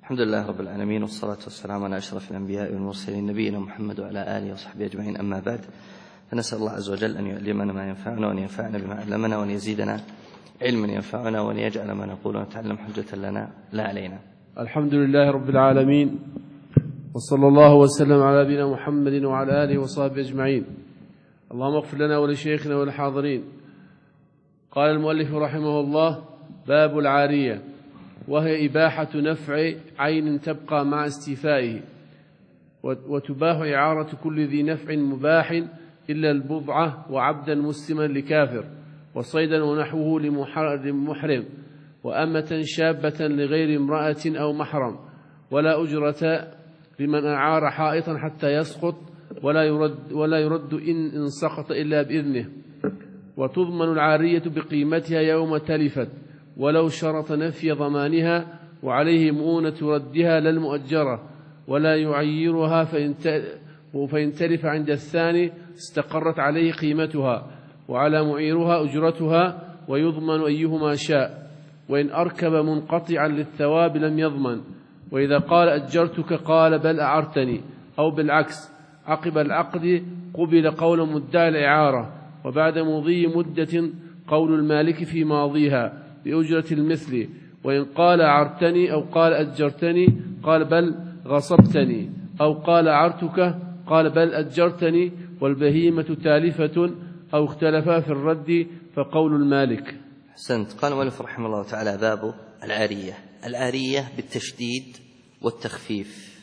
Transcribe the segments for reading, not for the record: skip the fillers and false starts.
الحمد لله رب العالمين، والصلاة والسلام على أشرف الأنبياء والمرسلين نبينا محمد وعلى آله وصحبه أجمعين، أما بعد، فنسأل الله عز وجل أن يعلمنا ما ينفعنا وأن ينفعنا بما علمنا وأن يزيدنا علما ينفعنا وأن يجعل ما نقول ونتعلم حجة لنا لا علينا. الحمد لله رب العالمين، وصلى الله وسلم على نبينا محمد وعلى آله وصحبه أجمعين. اللهم اغفر لنا ولشيخنا والحاضرين. قال المؤلف رحمه الله: باب العارية، وهي إباحة نفع عين تبقى مع استيفائه، وتباح إعارة كل ذي نفع مباح إلا البضعة وعبدا مسلما لكافر، وصيدا ونحوه لمحرم، وأمة شابة لغير امرأة أو محرم، ولا أجرة لمن أعار حائطا حتى يسقط، ولا يرد إن سقط إلا بإذنه، وتضمن العارية بقيمتها يوم تلفت، ولو شرط نفي ضمانها، وعليه مؤونة ردها للمؤجرة، ولا يعيرها، فإن تلف عند الثاني استقرت عليه قيمتها، وعلى معيرها أجرتها، ويضمن أيهما شاء، وإن أركب منقطعا للثواب لم يضمن. وإذا قال أجرتك قال بل أعرتني، أو بالعكس عقب العقد قبل قول مدعي الإعارة، وبعد مضي مدة قول المالك في ماضيها بأجرة المثل. وإن قال أعرتني أو قال أجرتني قال بل غصبتني، أو قال أعرتك قال بل أجرتني، والبهيمة تالفة أو اختلفا في الرد فقول المالك. أحسنت. قال المؤلف رحمه الله تعالى: باب العارية. العارية بالتشديد والتخفيف،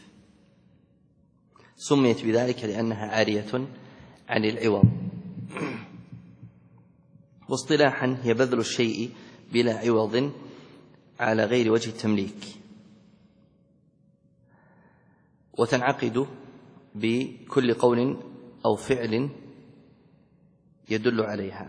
سميت بذلك لأنها عارية عن العوض، واصطلاحا هي بذل الشيء بلا عوض على غير وجه التمليك، وتنعقد بكل قول أو فعل يدل عليها.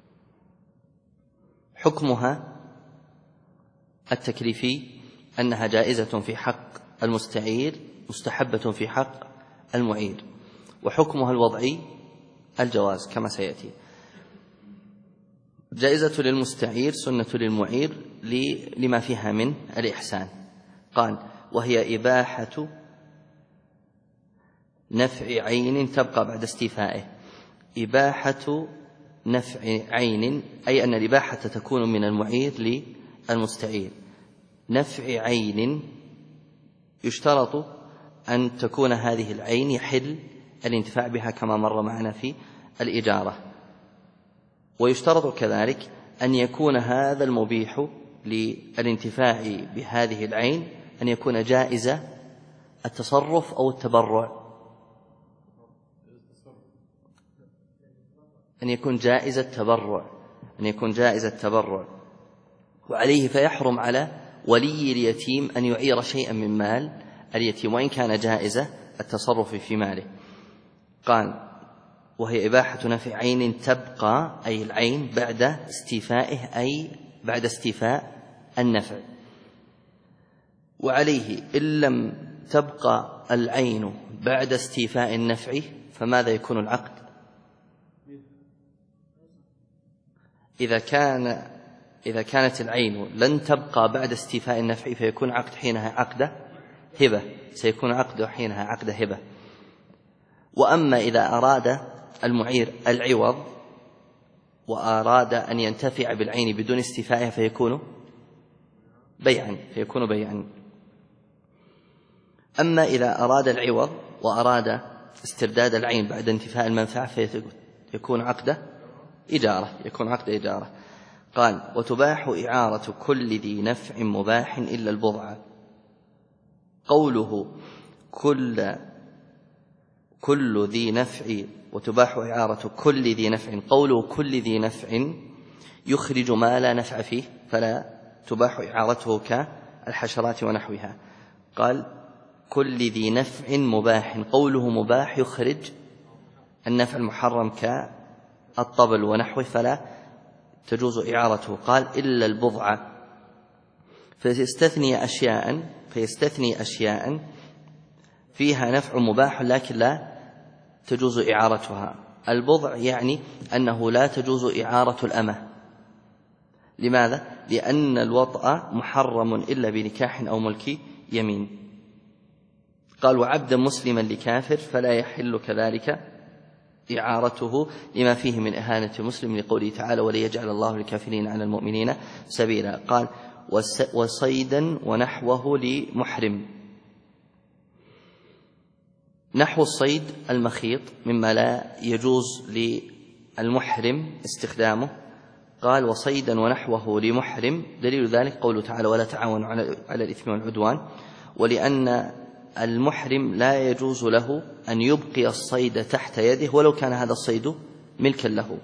حكمها التكليفي أنها جائزة في حق المستعير، مستحبة في حق المعير، وحكمها الوضعي الجواز كما سيأتي. جائزة للمستعير، سنة للمعير لما فيها من الإحسان. قال: وهي إباحة نفع عين تبقى بعد استيفائه. إباحة نفع عين أي أن الإباحة تكون من المعير للمستعير. نفع عين يشترط أن تكون هذه العين يحل الانتفاع بها كما مر معنا في الإجارة، ويشترط كذلك أن يكون هذا المبيح للانتفاع بهذه العين أن يكون جائز التصرف أو التبرع، أن يكون جائز التبرع، وعليه فيحرم على ولي اليتيم أن يعير شيئا من مال اليتيم وإن كان جائز التصرف في ماله. قال: وهي إباحة نفع عين تبقى أي العين بعد استيفائه، أي بعد استيفاء النفع. وعليه إن لم تبقى العين بعد استيفاء النفع فماذا يكون العقد؟ إذا كانت العين لن تبقى بعد استيفاء النفع فيكون عقد حينها عقد هبة، سيكون عقد حينها عقد هبة. وأما إذا أراد المعير العوض وأراد أن ينتفع بالعين بدون استيفائها فيكون بيعا. أما إذا أراد العوض وأراد استرداد العين بعد انتفاء المنفعة فيكون عقد إجارة. قال: وتباح إعارة كل ذي نفع مباح إلا البضعة. قوله كل ذي نفع، وتباح إعارة كل ذي نفع، قوله كل ذي نفع يخرج ما لا نفع فيه فلا تباح إعارته كالحشرات ونحوها. قال: كل ذي نفع مباح، قوله مباح يخرج النفع المحرم كالطبل ونحوه فلا تجوز إعارته. قال: إلا البضعة، فيستثني أشياء فيها نفع مباح لكن لا تجوز إعارتها. البضع يعني أنه لا تجوز إعارة الأمة. لماذا؟ لأن الوطأ محرم إلا بنكاح أو ملك يمين. قال وعبدا مسلما لكافر فلا يحل كذلك إعارته لما فيه من إهانة المسلم لقوله تعالى وليجعل الله للكافرين على المؤمنين سبيلا. قال وصيدا ونحوه لمحرم. نحو الصيد المخيط مما لا يجوز للمحرم استخدامه. قال وصيدا ونحوه لمحرم، دليل ذلك قوله تعالى ولا تعاونوا على الإثم والعدوان، ولأن المحرم لا يجوز له أن يبقي الصيد تحت يده ولو كان هذا الصيد ملكا له،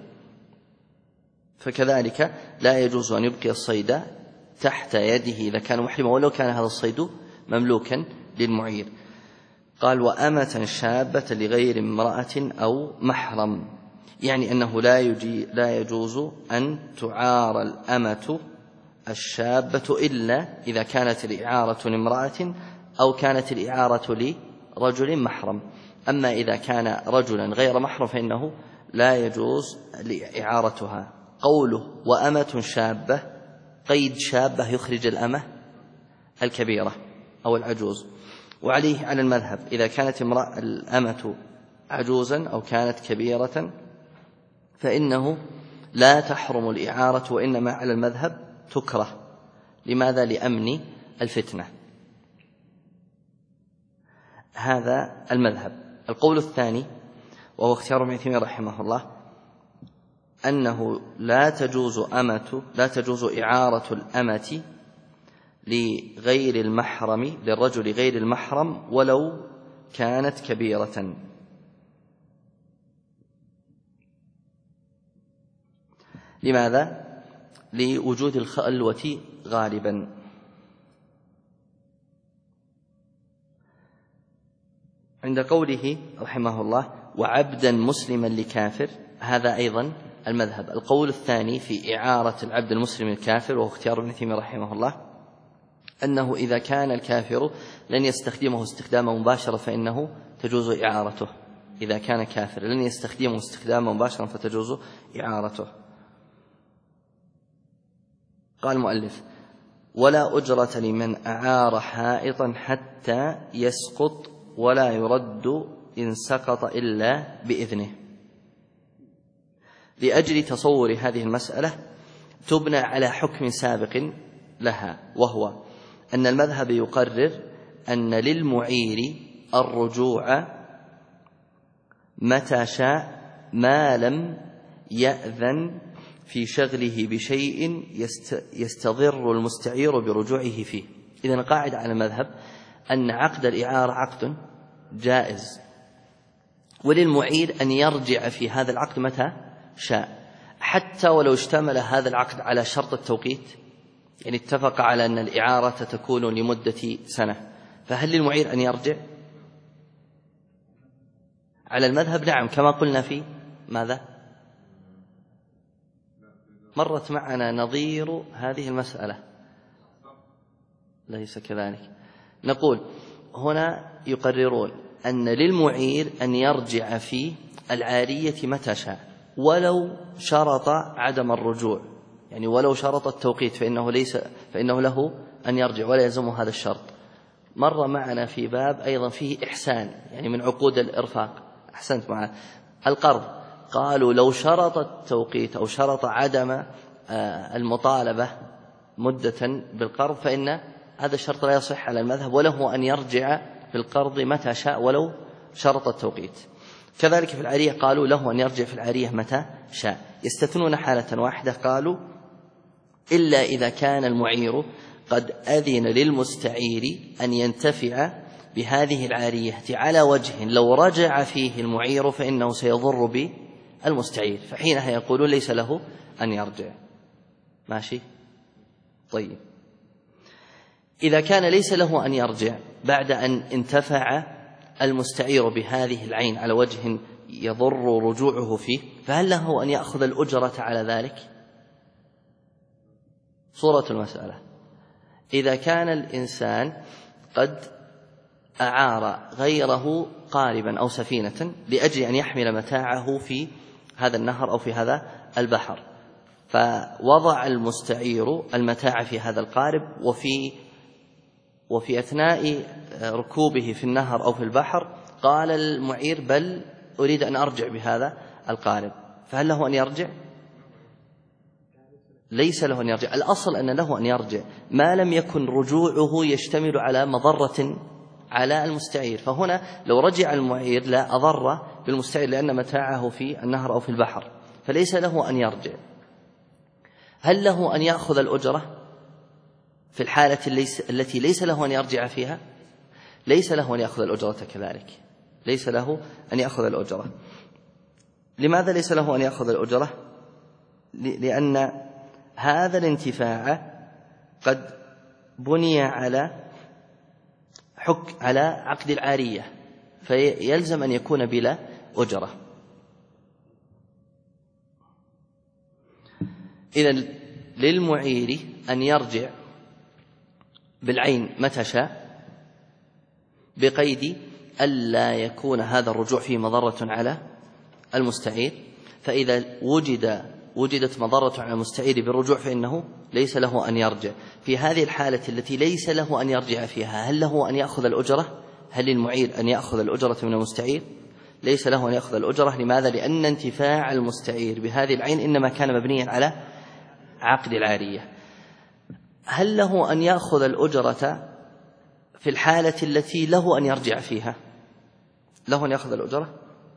فكذلك لا يجوز أن يبقي الصيد تحت يده إذا كان محرما ولو كان هذا الصيد مملوكا للمعير. قال وأمة شابة لغير امرأة أو محرم، يعني أنه لا يجوز أن تعار الأمة الشابة إلا إذا كانت الإعارة لامرأة أو كانت الإعارة لرجل محرم. أما إذا كان رجلا غير محرم فإنه لا يجوز إعارتها. قوله وأمة شابة قيد شابة يخرج الأمة الكبيرة أو العجوز، وعليه على المذهب إذا كانت الأمة عجوزا أو كانت كبيرة فإنه لا تحرم الإعارة، وإنما على المذهب تكره. لماذا؟ لأمن الفتنة. هذا المذهب. القول الثاني وهو اختيار ابن تيمية رحمه الله أنه لا تجوز إعارة الأمة لغير المحرم للرجل غير المحرم ولو كانت كبيرة. لماذا؟ لوجود الخلوة غالبا. عند قوله رحمه الله وعبدا مسلما لكافر، هذا أيضا المذهب. القول الثاني في إعارة العبد المسلم الكافر وهو اختيار ابن تيمية رحمه الله أنه إذا كان الكافر لن يستخدمه استخداما مباشرا فإنه تجوز إعارته. إذا كان كافر لن يستخدمه استخداما مباشرا فتجوز إعارته. قال المؤلف ولا أجرة لمن أعار حائطا حتى يسقط ولا يرد إن سقط إلا بإذنه. لأجل تصور هذه المسألة تبنى على حكم سابق لها، وهو أن المذهب يقرر أن للمعير الرجوع متى شاء ما لم يأذن في شغله بشيء يستضر المستعير برجوعه فيه. إذن قاعدة على المذهب أن عقد الإعارة عقد جائز، وللمعير أن يرجع في هذا العقد متى شاء، حتى ولو اشتمل هذا العقد على شرط التوقيت، يعني اتفق على أن الإعارة تكون لمدة سنة، فهل للمعير أن يرجع؟ على المذهب نعم، كما قلنا في ماذا؟ مرت معنا نظير هذه المسألة، ليس كذلك. نقول هنا يقررون أن للمعير أن يرجع في العارية متى شاء ولو شرط عدم الرجوع، يعني ولو شرط التوقيت فإنه له أن يرجع ولا يلزم هذا الشرط. مر معنا في باب أيضا فيه إحسان، يعني من عقود الإرفاق، أحسنت معنا القرض، قالوا لو شرط التوقيت أو شرط عدم المطالبة مدة بالقرض فإن هذا الشرط لا يصح على المذهب، وله أن يرجع في القرض متى شاء ولو شرط التوقيت. كذلك في العارية قالوا له أن يرجع في العارية متى شاء. يستثنون حالة واحدة، قالوا إلا إذا كان المعير قد أذن للمستعير أن ينتفع بهذه العارية على وجه لو رجع فيه المعير فإنه سيضر بالمستعير، فحينها يقولون ليس له أن يرجع. ماشي؟ طيب، إذا كان ليس له أن يرجع بعد أن انتفع المستعير بهذه العين على وجه يضر رجوعه فيه، فهل له أن يأخذ الأجرة على ذلك؟ صورة المسألة: إذا كان الإنسان قد أعار غيره قاربا أو سفينة لأجل أن يحمل متاعه في هذا النهر أو في هذا البحر، فوضع المستعير المتاع في هذا القارب وفي وفي أثناء ركوبه في النهر أو في البحر قال المعير بل أريد أن أرجع بهذا القارب، فهل له أن يرجع؟ ليس له أن يرجع. الأصل أن له أن يرجع ما لم يكن رجوعه يشتمل على مضرة على المستعير، فهنا لو رجع المعير لا أضر بالمستعير لأن متاعه في النهر أو في البحر، فليس له أن يرجع. هل له أن يأخذ الأجرة في الحالة التي ليس له أن يرجع فيها؟ ليس له أن يأخذ الأجرة كذلك، ليس له أن يأخذ الأجرة. لماذا ليس له أن يأخذ الأجرة؟ لأن هذا الانتفاع قد بني على عقد العارية، فيلزم أن يكون بلا أجرة. إذن للمعير أن يرجع بالعين متى شاء بقيد ألا يكون هذا الرجوع فيه مضرة على المستعير، فإذا وجدت مضرة على المستعير بالرجوع فإنه ليس له أن يرجع. في هذه الحالة التي ليس له أن يرجع فيها هل له أن يأخذ الأجرة؟ هل للمعير أن يأخذ الأجرة من المستعير؟ ليس له أن يأخذ الأجرة. لماذا؟ لأن انتفاع المستعير بهذه العين إنما كان مبنيا على عقد العارية. هل له أن يأخذ الأجرة في الحالة التي له أن يرجع فيها؟ له أن يأخذ الأجرة؟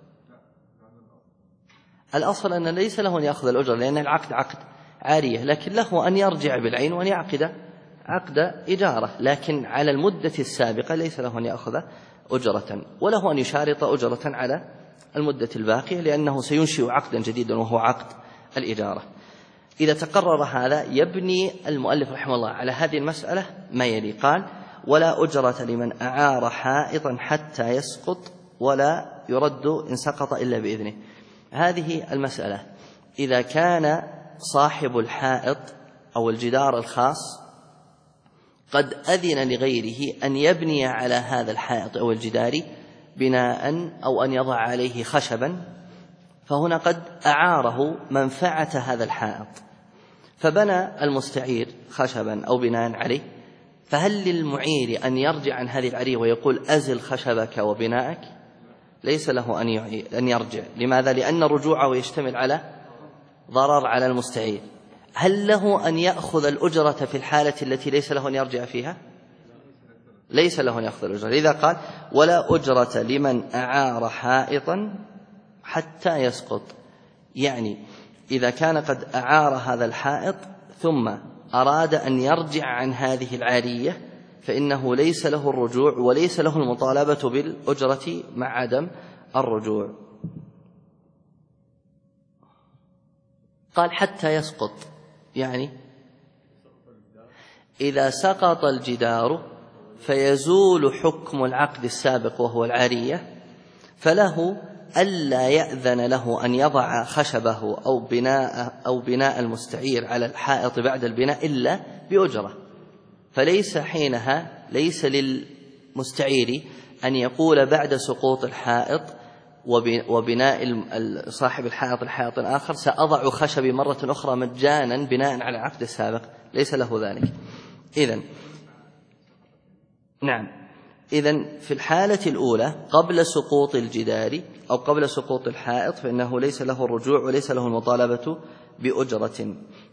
الأصل أن ليس له أن يأخذ الأجرة لأن العقد عقد عارية، لكن له أن يرجع بالعين وأن يعقد عقد إجارة، لكن على المدة السابقة ليس له أن يأخذ أجرة، وله أن يشارط أجرة على المدة الباقية لأنه سينشئ عقدا جديدا وهو عقد الإجارة. إذا تقرر هذا يبني المؤلف رحمه الله على هذه المسألة ما يلي. قال: ولا أجرة لمن أعار حائطا حتى يسقط ولا يرد إن سقط إلا بإذنه. هذه المسألة إذا كان صاحب الحائط أو الجدار الخاص قد أذن لغيره أن يبني على هذا الحائط أو الجدار بناء أو أن يضع عليه خشبا، فهنا قد أعاره منفعة هذا الحائط فبنى المستعير خشبا أو بناء عليه، فهل للمعير أن يرجع عن هذه العرية ويقول أزل خشبك وبناءك؟ ليس له أن يرجع. لماذا؟ لأن رجوعه يشتمل على ضرر على المستعير. هل له أن يأخذ الأجرة في الحالة التي ليس له أن يرجع فيها؟ ليس له أن يأخذ الأجرة. إذا قال: ولا أجرة لمن أعار حائطا حتى يسقط، يعني إذا كان قد أعار هذا الحائط ثم أراد أن يرجع عن هذه العارية فإنه ليس له الرجوع وليس له المطالبة بالأجرة مع عدم الرجوع. قال: حتى يسقط، يعني إذا سقط الجدار فيزول حكم العقد السابق وهو العارية، فله ألا يأذن له أن يضع خشبه أو بناء المستعير على الحائط بعد البناء إلا بأجرة. فليس حينها ليس للمستعير أن يقول بعد سقوط الحائط وبناء صاحب الحائط الحائط آخر سأضع خشبي مرة أخرى مجانا بناء على العقد السابق، ليس له ذلك. إذن في الحالة الأولى قبل سقوط الجدار أو قبل سقوط الحائط فإنه ليس له الرجوع وليس له المطالبة بأجرة.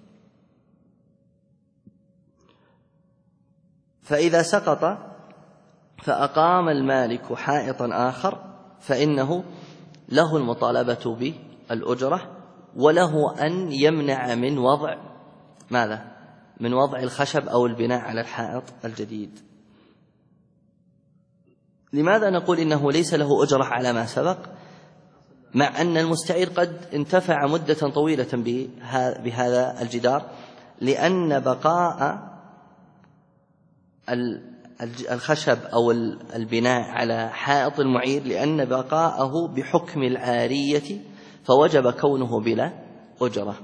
فإذا سقط فأقام المالك حائطا آخر فإنه له المطالبة بالأجرة، وله أن يمنع من وضع ماذا؟ من وضع الخشب أو البناء على الحائط الجديد. لماذا نقول إنه ليس له أجرة على ما سبق مع أن المستعير قد انتفع مدة طويلة بهذا الجدار؟ لأن بقاء الخشب أو البناء على حائط المعير لأن بقاءه بحكم العارية فوجب كونه بلا أجرة.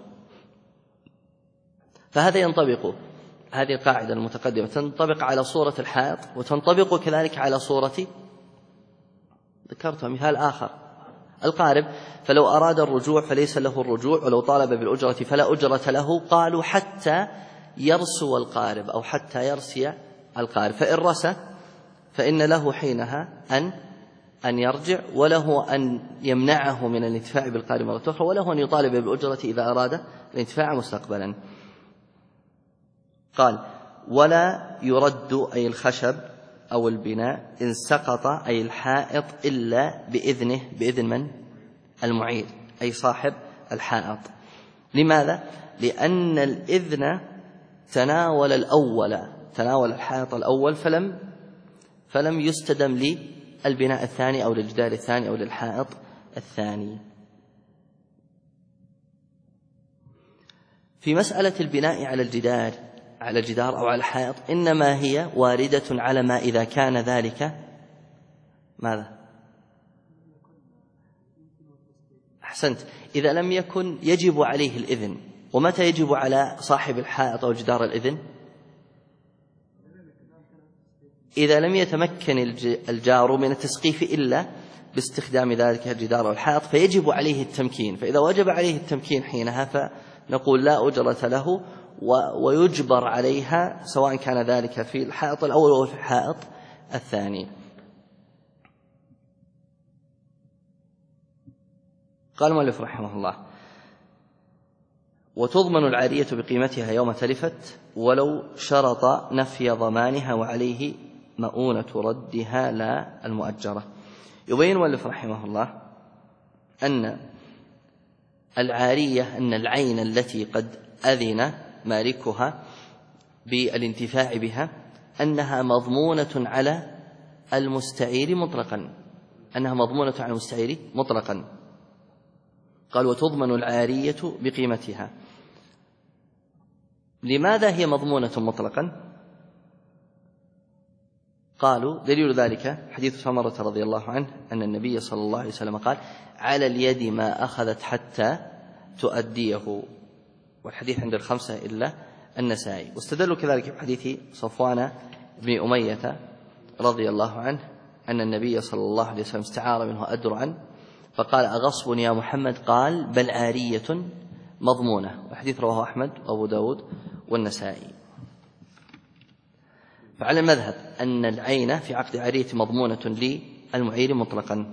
فهذا ينطبق، هذه القاعدة المتقدمة تنطبق على صورة الحائط وتنطبق كذلك على صورة، ذكرتها مثال آخر، القارب. فلو أراد الرجوع فليس له الرجوع، ولو طالب بالأجرة فلا أجرة له. قالوا حتى يرسو القارب أو حتى يرسي القارب، فإن رسى فإن له حينها أن يرجع، وله أن يمنعه من الانتفاع بالقارب مرة أخرى، وله أن يطالب بالأجرة إذا أراد الانتفاع مستقبلا. قال: ولا يرد أي الخشب أو البناء إن سقط أي الحائط إلا بإذنه، بإذن من؟ المعير، أي صاحب الحائط. لماذا؟ لأن الإذن تناول الحائط الأول فلم يستدم للبناء الثاني أو للجدار الثاني أو للحائط الثاني. في مسألة البناء على الجدار أو على الحائط إنما هي واردة على ما إذا كان ذلك ماذا؟ أحسنت، إذا لم يكن يجب عليه الإذن. ومتى يجب على صاحب الحائط أو الجدار الإذن؟ إذا لم يتمكن الجار من التسقيف إلا باستخدام ذلك الجدار أو الحائط فيجب عليه التمكين. فإذا وجب عليه التمكين حينها فنقول لا أجرة له، ويجبر عليها سواء كان ذلك في الحائط الأول أو في الحائط الثاني. قال المؤلف رحمه الله: وتضمن العارية بقيمتها يوم تلفت ولو شرط نفي ضمانها وعليه مؤونة ردها لا المؤجرة. يبين المؤلف رحمه الله أن العارية، أن العين التي قد أذن مالكها بالانتفاع بها أنها مضمونة على المستعير مطلقا، قال: وتضمن العارية بقيمتها. لماذا هي مضمونة مطلقا؟ قالوا: دليل ذلك حديث سمرة رضي الله عنه أن النبي صلى الله عليه وسلم قال: على اليد ما أخذت حتى تؤديه، والحديث عند الخمسة إلا النسائي. واستدلوا كذلك بحديث صفوان بن أمية رضي الله عنه أن النبي صلى الله عليه وسلم استعار منه أدرعا فقال: أغصب يا محمد؟ قال: بل عارية مضمونة. والحديث رواه أحمد وأبو داود والنسائي. فعلى المذهب أن العين في عقد عارية مضمونة للمعير مطلقا.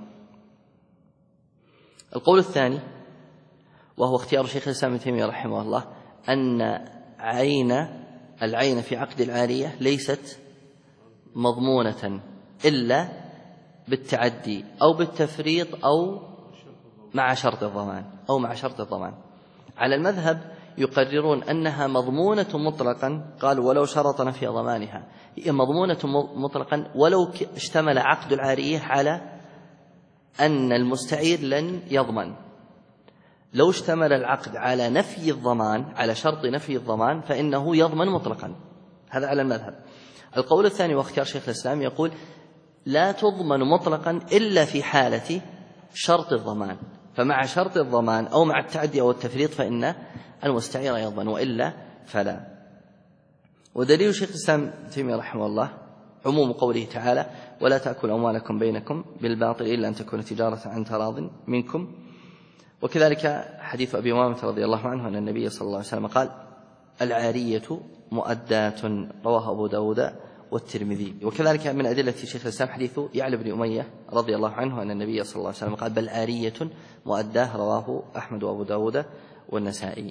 القول الثاني وهو اختيار شيخ الإسلام ابن تيمية رحمه الله أن العين في عقد العارية ليست مضمونة إلا بالتعدي أو بالتفريط أو مع شرط الضمان. على المذهب يقررون أنها مضمونة مطلقا، قال: ولو شرط نفي ضمانها. هي مضمونة مطلقا ولو اشتمل عقد العارية على أن المستعير لن يضمن. لو اشتمل العقد على نفي الضمان، على شرط نفي الضمان، فإنه يضمن مطلقا. هذا على المذهب. القول الثاني واختيار شيخ الإسلام يقول: لا تضمن مطلقا إلا في حالة شرط الضمان، فمع شرط الضمان أو مع التعدي أو التفريط فإن المستعير يضمن، وإلا فلا. ودليل شيخ الإسلام ابن تيمية رحمه الله عموم قوله تعالى: ولا تأكلوا أموالكم بينكم بالباطل إلا أن تكون تجارة عن تراض منكم. وكذلك حديث أبي أمامة رضي الله عنه أن النبي صلى الله عليه وسلم قال: العارية مؤداة، رواه أبو داود والترمذي. وكذلك من أدلة شيخ الإسلام حديث يعلى بن أمية رضي الله عنه أن النبي صلى الله عليه وسلم قال: بل عارية مؤداة، رواه أحمد وأبو داود والنسائي.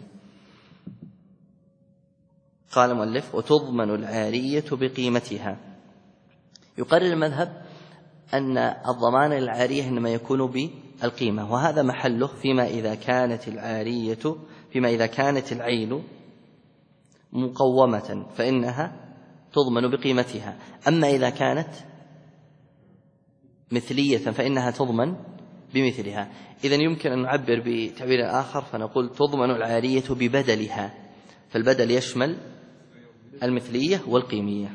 قال المؤلف: وتضمن العارية بقيمتها. يقرر المذهب أن الضمان للعارية إنما يكون بالقيمة، وهذا محله فيما إذا كانت العين مقومة فإنها تضمن بقيمتها، أما إذا كانت مثلية فإنها تضمن بمثلها. إذن يمكن أن نعبر بتعبير آخر فنقول: تضمن العارية ببدلها، فالبدل يشمل المثلية والقيمية.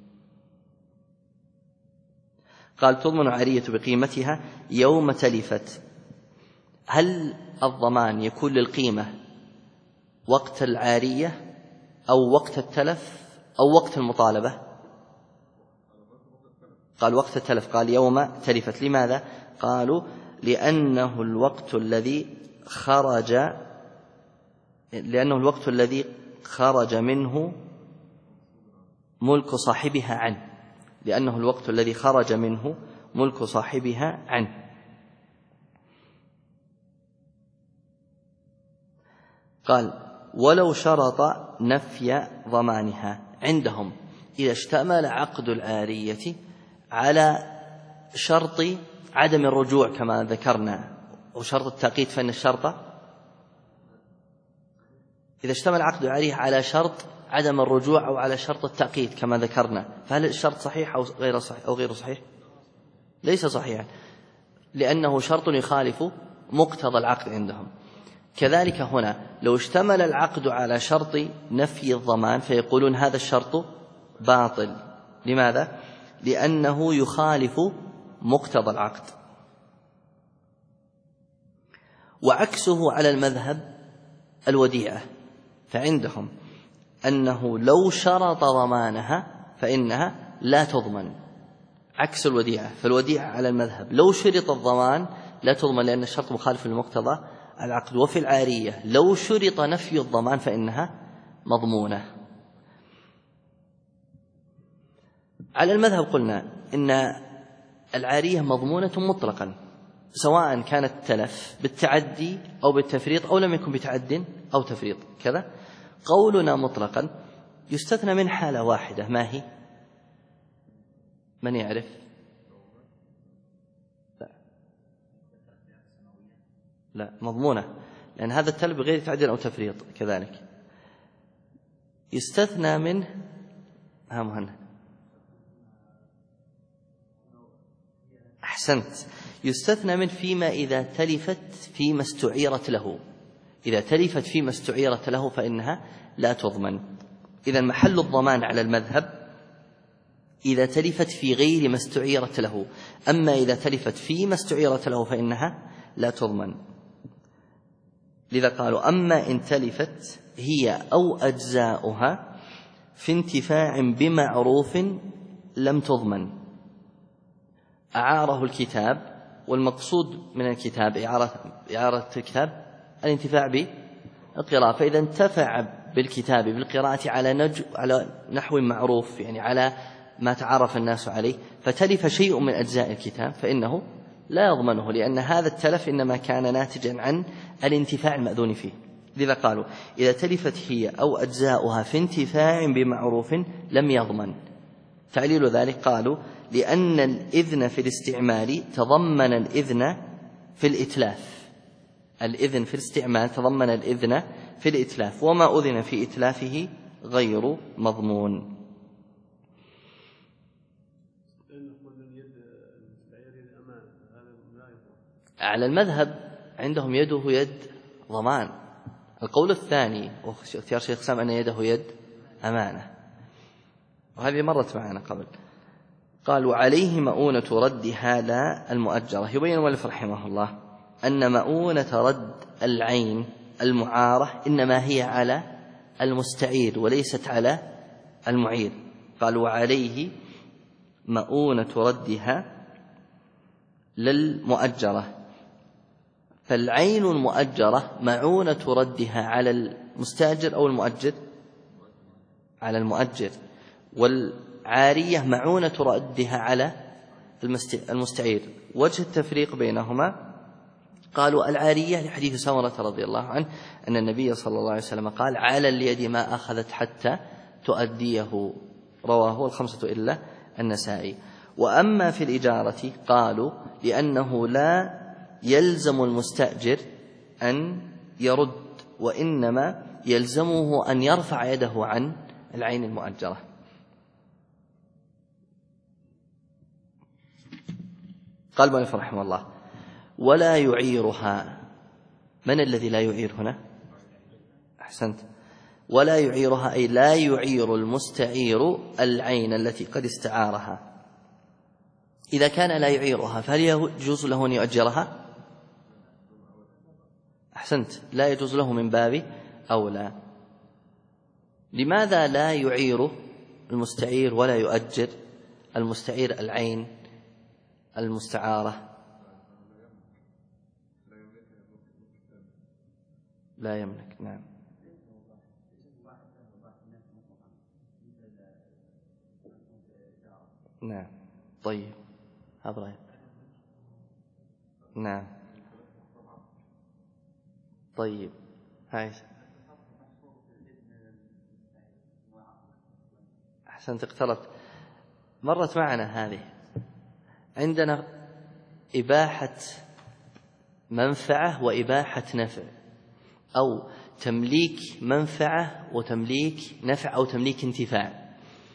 قال: تضمن العارية بقيمتها يوم تلفت. هل الضمان يكون للقيمة وقت العارية أو وقت التلف أو وقت المطالبة؟ قال: وقت التلف. قال: يوم تلفت. لماذا؟ قالوا: لأنه الوقت الذي خرج منه ملك صاحبها عنه، لأنه الوقت الذي خرج منه ملك صاحبها عنه. قال ولو شرط نفي ضمانها. عندهم إذا اشتمل عقد العارية على شرط عدم الرجوع كما ذكرنا وشرط التأقيد، فإن الشرط إذا اشتمل عقد العارية على شرط عدم الرجوع أو على شرط التأقيد كما ذكرنا، فهل الشرط صحيح أو غير صحيح؟ ليس صحيحا، لأنه شرط يخالف مقتضى العقد عندهم. كذلك هنا لو اشتمل العقد على شرط نفي الضمان فيقولون هذا الشرط باطل. لماذا؟ لأنه يخالف مقتضى العقد. وعكسه على المذهب الوديعة، فعندهم أنه لو شرط ضمانها فإنها لا تضمن، عكس الوديعة. فالوديعة على المذهب لو شرط الضمان لا تضمن لأن الشرط مخالف لمقتضى العقد. وفي العارية لو شرط نفي الضمان فإنها مضمونة. على المذهب قلنا إن العارية مضمونة مطلقا، سواء كانت تلف بالتعدي أو بالتفريط أو لم يكن بتعد أو تفريط كذا. قولنا مطلقا يستثنى من حالة واحدة، ما هي؟ من يعرف؟ لا مضمونة، لأن هذا التلف بغير تعد أو تفريط. كذلك يستثنى منه مهند. أحسنت، يستثنى من فيما إذا تلفت فيما استعيرت له. إذا تلفت فيما استعيرت له فإنها لا تضمن. إذا محل الضمان على المذهب إذا تلفت في غير ما استعيرت له، أما إذا تلفت فيما استعيرت له فإنها لا تضمن. لذا قالوا أما إن تلفت هي أو أجزاؤها في انتفاع بمعروف لم تضمن. أعاره الكتاب، والمقصود من الكتاب إعارة الكتاب الانتفاع بالقراءة، فإذا انتفع بالكتاب بالقراءة على نحو معروف، يعني على ما تعرف الناس عليه، فتلف شيء من أجزاء الكتاب فإنه لا يضمنه، لأن هذا التلف إنما كان ناتجا عن الانتفاع المأذون فيه. لذا قالوا إذا تلفت هي أو أجزاؤها في انتفاع بمعروف لم يضمن. تعليل ذلك قالوا لأن الإذن في الاستعمال تضمن الإذن في الإتلاف. الإذن في الاستعمال تضمن الإذن في الإتلاف، وما أذن في إتلافه غير مضمون. على المذهب عندهم يده يد ضمان. القول الثاني واختيار شيخ الإسلام أن يده يد أمانة، وهذه مرت معنا قبل. قال وعليه مؤونة ردها لا المؤجرة. يبين المؤلف رحمه الله أن مؤونة رد العين المعارة إنما هي على المستعير وليست على المعير. قال وعليه مؤونة ردها للمؤجرة، فالعين المؤجرة معونة ردها على المستأجر أو المؤجر؟ على المؤجر. والعارية معونة ردها على المستعير. وجه التفريق بينهما قالوا العارية لحديث سمرة رضي الله عنه أن النبي صلى الله عليه وسلم قال على اليد ما أخذت حتى تؤديه، رواه الخمسة إلا النسائي. وأما في الإجارة قالوا لأنه لا يلزم المستأجر أن يرد، وإنما يلزمه أن يرفع يده عن العين المؤجرة. قال المؤلف رحمه الله ولا يعيرها. من الذي لا يعير هنا؟ أحسنت، ولا يعيرها أي لا يعير المستعير العين التي قد استعارها. إذا كان لا يعيرها فهل يجوز له أن يؤجرها؟ أحسنت، لا يجوز له من باب أولى. لماذا لا يعير المستعير ولا يؤجر المستعير العين المستعارة؟ لا يملك. نعم. نعم. طيب هذا نعم. طيب هاي أحسنت اقتربت. مرت معنا هذه. عندنا إباحة منفعة وإباحة نفع، أو تمليك منفعة وتمليك نفع أو تمليك انتفاع.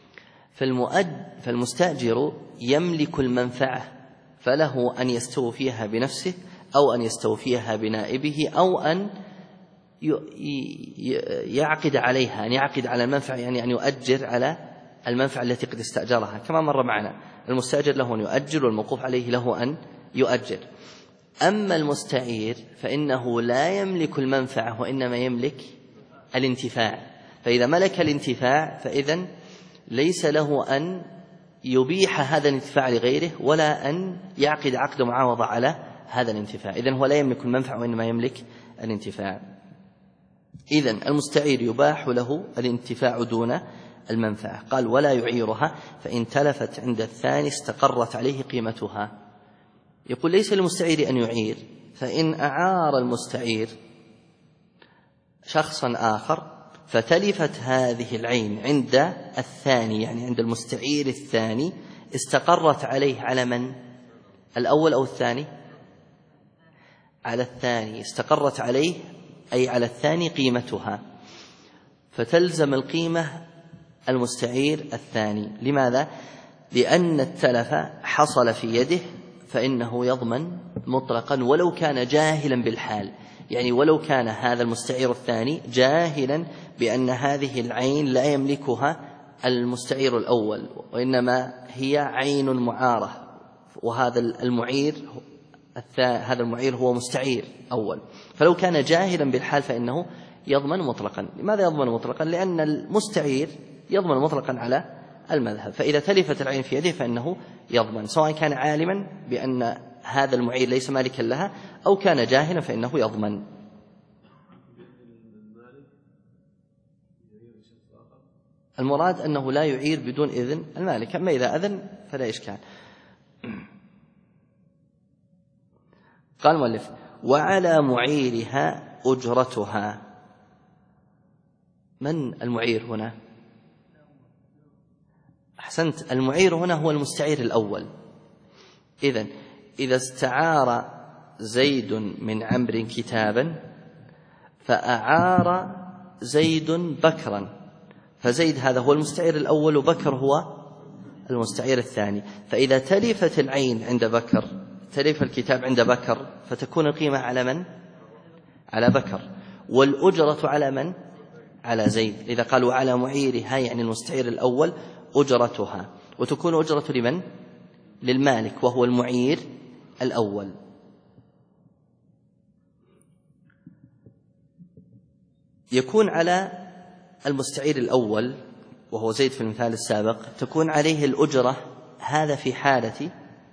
فالمستأجر يملك المنفعة، فله أن يستوفيها بنفسه أو أن يستوفيها بنائبه أو أن يعقد عليها، أن يعقد على المنفعة، يعني أن يؤجر على المنفعة التي قد استأجرها، كما مر معنا. المستأجر له أن يؤجر والموقوف عليه له أن يؤجر. أما المستعير فإنه لا يملك المنفعة وإنما يملك الانتفاع، فإذا ملك الانتفاع فإذن ليس له أن يبيح هذا الانتفاع لغيره ولا أن يعقد عقد معاوضة على هذا الانتفاع، إذن هو لا يملك المنفعة وإنما يملك الانتفاع. إذن المستعير يباح له الانتفاع دون المنفعة. قال ولا يعيرها، فإن تلفت عند الثاني استقرت عليه قيمتها. يقول ليس للمستعير أن يعير، فإن أعار المستعير شخصا آخر فتلفت هذه العين عند الثاني، يعني عند المستعير الثاني، استقرت عليه على من؟ الأول أو الثاني؟ على الثاني. استقرت عليه أي على الثاني قيمتها، فتلزم القيمة المستعير الثاني. لماذا؟ لأن التلف حصل في يده، فإنه يضمن مطلقا ولو كان جاهلا بالحال، يعني ولو كان هذا المستعير الثاني جاهلا بأن هذه العين لا يملكها المستعير الأول، وإنما هي عين معارة، وهذا المعير هذا المعير هو مستعير أول، فلو كان جاهلا بالحال فإنه يضمن مطلقا. لماذا يضمن مطلقا؟ لأن المستعير يضمن مطلقا على المذهب، فإذا تلفت العين في يده فإنه يضمن، سواء كان عالما بأن هذا المعير ليس مالكا لها أو كان جاهلا فإنه يضمن. المراد أنه لا يعير بدون إذن المالك، أما إذا أذن فلا إشكال. قال المؤلف وعلى معيرها أجرتها. من المعير هنا؟ أحسنت، المعير هنا هو المستعير الأول. إذا استعار زيد من عمرو كتابا فأعار زيد بكرا، فزيد هذا هو المستعير الأول وبكر هو المستعير الثاني، فإذا تلفت العين عند بكر، تلف الكتاب عند بكر، فتكون القيمة على من؟ على بكر، والأجرة على من؟ على زيد. إذا قالوا على معيرها يعني المستعير الأول أجرتها، وتكون أجرة لمن؟ للمالك وهو المعير الأول. يكون على المستعير الأول وهو زيد في المثال السابق تكون عليه الأجرة، هذا في حالة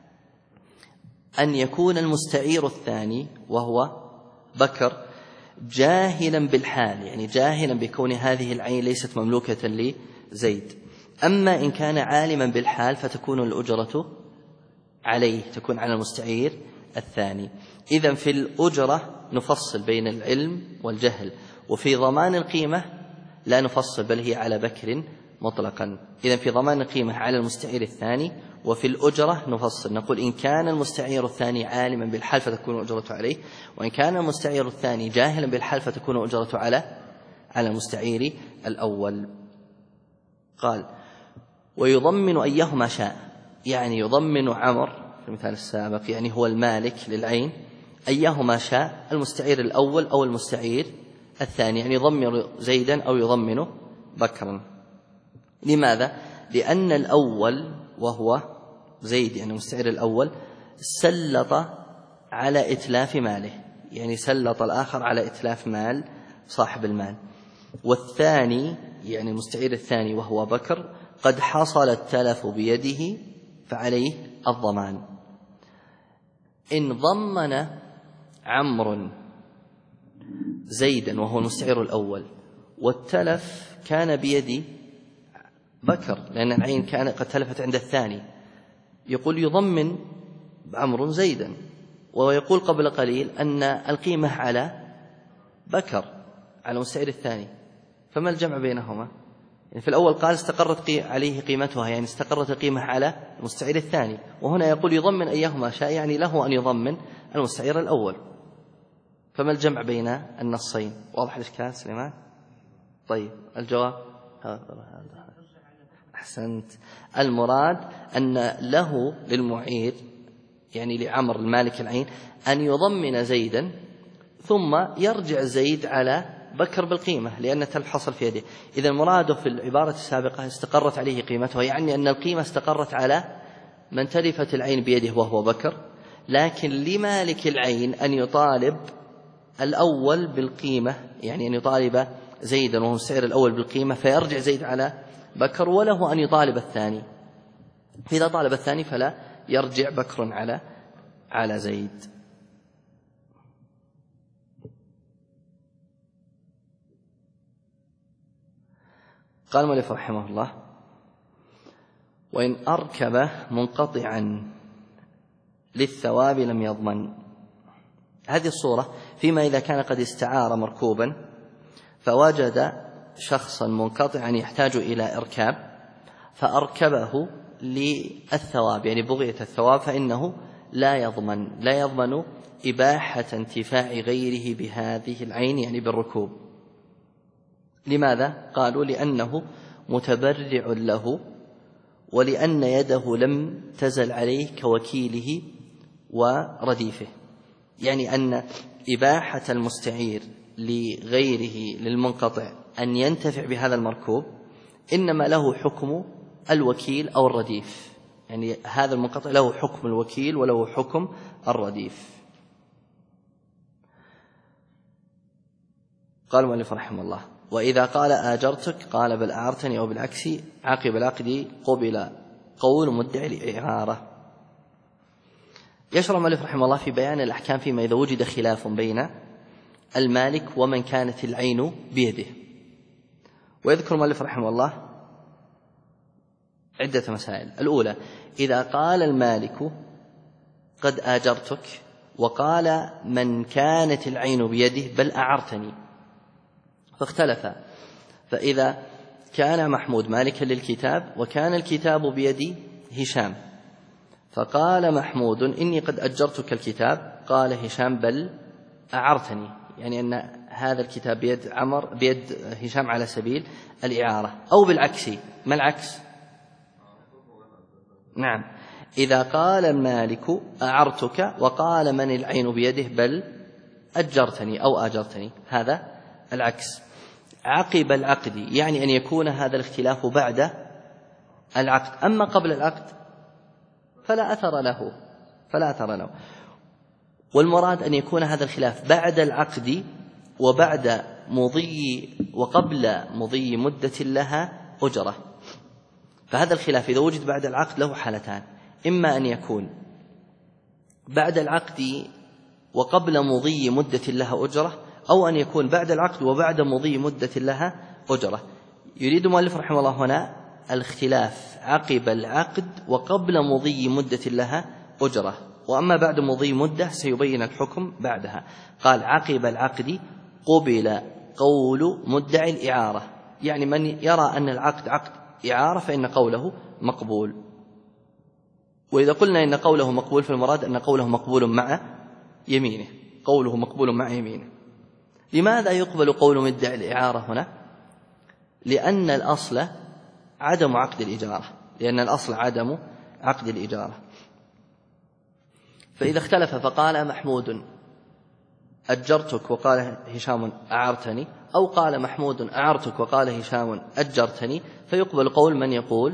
أن يكون المستعير الثاني وهو بكر جاهلا بالحال، يعني جاهلا بكون هذه العين ليست مملوكة لزيد. أما إن كان عالما بالحال فتكون الأجرة عليه، تكون على المستعير الثاني. إذن في الأجرة نفصل بين العلم والجهل، وفي ضمان القيمة لا نفصل بل هي على بكر مطلقا. إذن في ضمان القيمة على المستعير الثاني، وفي الأجرة نفصل، نقول إن كان المستعير الثاني عالما بالحال فتكون الأجرة عليه، وإن كان المستعير الثاني جاهلا بالحال فتكون الأجرة على المستعير الأول. قال ويضمن أيهما شاء، يعني يضمن عمر في المثال السابق، يعني هو المالك للعين، أيهما شاء، المستعير الأول أو المستعير الثاني، يعني يضمن زيدا أو يضمن بكرا. لماذا؟ لأن الأول وهو زيد يعني المستعير الأول سلط على إتلاف ماله، يعني سلط الآخر على إتلاف مال صاحب المال، والثاني يعني المستعير الثاني وهو بكر قد حصل التلف بيده فعليه الضمان. إن ضمن عمرو زيدا وهو المستعير الأول والتلف كان بيد بكر، لأن العين كان قد تلفت عند الثاني، يقول يضمن عمرو زيدا، ويقول قبل قليل أن القيمة على بكر على المستعير الثاني، فما الجمع بينهما؟ يعني في الأول قال استقرت عليه قيمتها، يعني استقرت القيمة على المستعير الثاني، وهنا يقول يضمن أيهما شاء، يعني له أن يضمن المستعير الأول، فما الجمع بين النصين؟ واضح الإشكال سليمان؟ طيب الجواب أحسنت. المراد أن له للمعير يعني لعمر المالك العين أن يضمن زيدا ثم يرجع زيد على بكر بالقيمة لأن تلف حصل في يده. إذا المراد في العبارة السابقة استقرت عليه قيمتها، يعني أن القيمة استقرت على من تلفت العين بيده وهو بكر، لكن لمالك العين أن يطالب الأول بالقيمة، يعني أن يطالب زيدا وهو السعر الأول بالقيمة فيرجع زيد على بكر، وله أن يطالب الثاني، فإذا طالب الثاني فلا يرجع بكر على زيد. قال المؤلف رحمه الله: وإن أركب منقطعا للثواب لم يضمن. هذه الصورة فيما إذا كان قد استعار مركوبا فوجد شخصا منقطعا يحتاج إلى إركاب فأركبه للثواب، يعني بغية الثواب، فإنه لا يضمن إباحة انتفاع غيره بهذه العين، يعني بالركوب. لماذا؟ قالوا لأنه متبرع له، ولأن يده لم تزل عليه كوكيله ورديفه، يعني أن إباحة المستعير لغيره للمنقطع أن ينتفع بهذا المركوب إنما له حكم الوكيل أو الرديف، يعني هذا المنقطع له حكم الوكيل وله حكم الرديف. قال المؤلف رحمه الله: وإذا قال آجرتك قال بل أعرتني، أو بالعكس عقب العقد قبل قول مدعي الإعارة. يشرع المؤلف رحمه الله في بيان الأحكام فيما إذا وجد خلاف بين المالك ومن كانت العين بيده. ويذكر المؤلف رحمه الله عدة مسائل. الأولى: إذا قال المالك قد آجرتك وقال من كانت العين بيده بل أعرتني، فاختلف، فإذا كان محمود مالكا للكتاب وكان الكتاب بيد هشام فقال محمود إني قد أجرتك الكتاب، قال هشام بل أعرتني، يعني أن هذا الكتاب بيد هشام على سبيل الإعارة. أو بالعكس، ما العكس؟ نعم، إذا قال المالك أعرتك وقال من العين بيده بل أجرتني أو آجرتني، هذا العكس. عقب العقد يعني أن يكون هذا الاختلاف بعد العقد، أما قبل العقد فلا أثر له. والمراد أن يكون هذا الخلاف بعد العقد وقبل مضي مدة لها أجرة. فهذا الخلاف إذا وجد بعد العقد له حالتان: إما أن يكون بعد العقد وقبل مضي مدة لها أجرة، أو أن يكون بعد العقد وبعد مضي مدة لها أجرة. يريد المؤلف رحمه الله هنا الاختلاف عقب العقد وقبل مضي مدة لها أجرة، وأما بعد مضي مدة سيبين الحكم بعدها. قال: عقب العقد قبل قول مدعي الإعارة، يعني من يرى أن العقد عقد إعارة فإن قوله مقبول. وإذا قلنا إن قوله مقبول فالمراد أن قوله مقبول مع يمينه، قوله مقبول مع يمينه. لماذا يقبل قول مدعي الإعارة هنا؟ لأن الأصل عدم عقد الإجارة، فإذا اختلف فقال محمود أجرتك وقال هشام أعرتني، أو قال محمود أعرتك وقال هشام أجرتني، فيقبل قول من يقول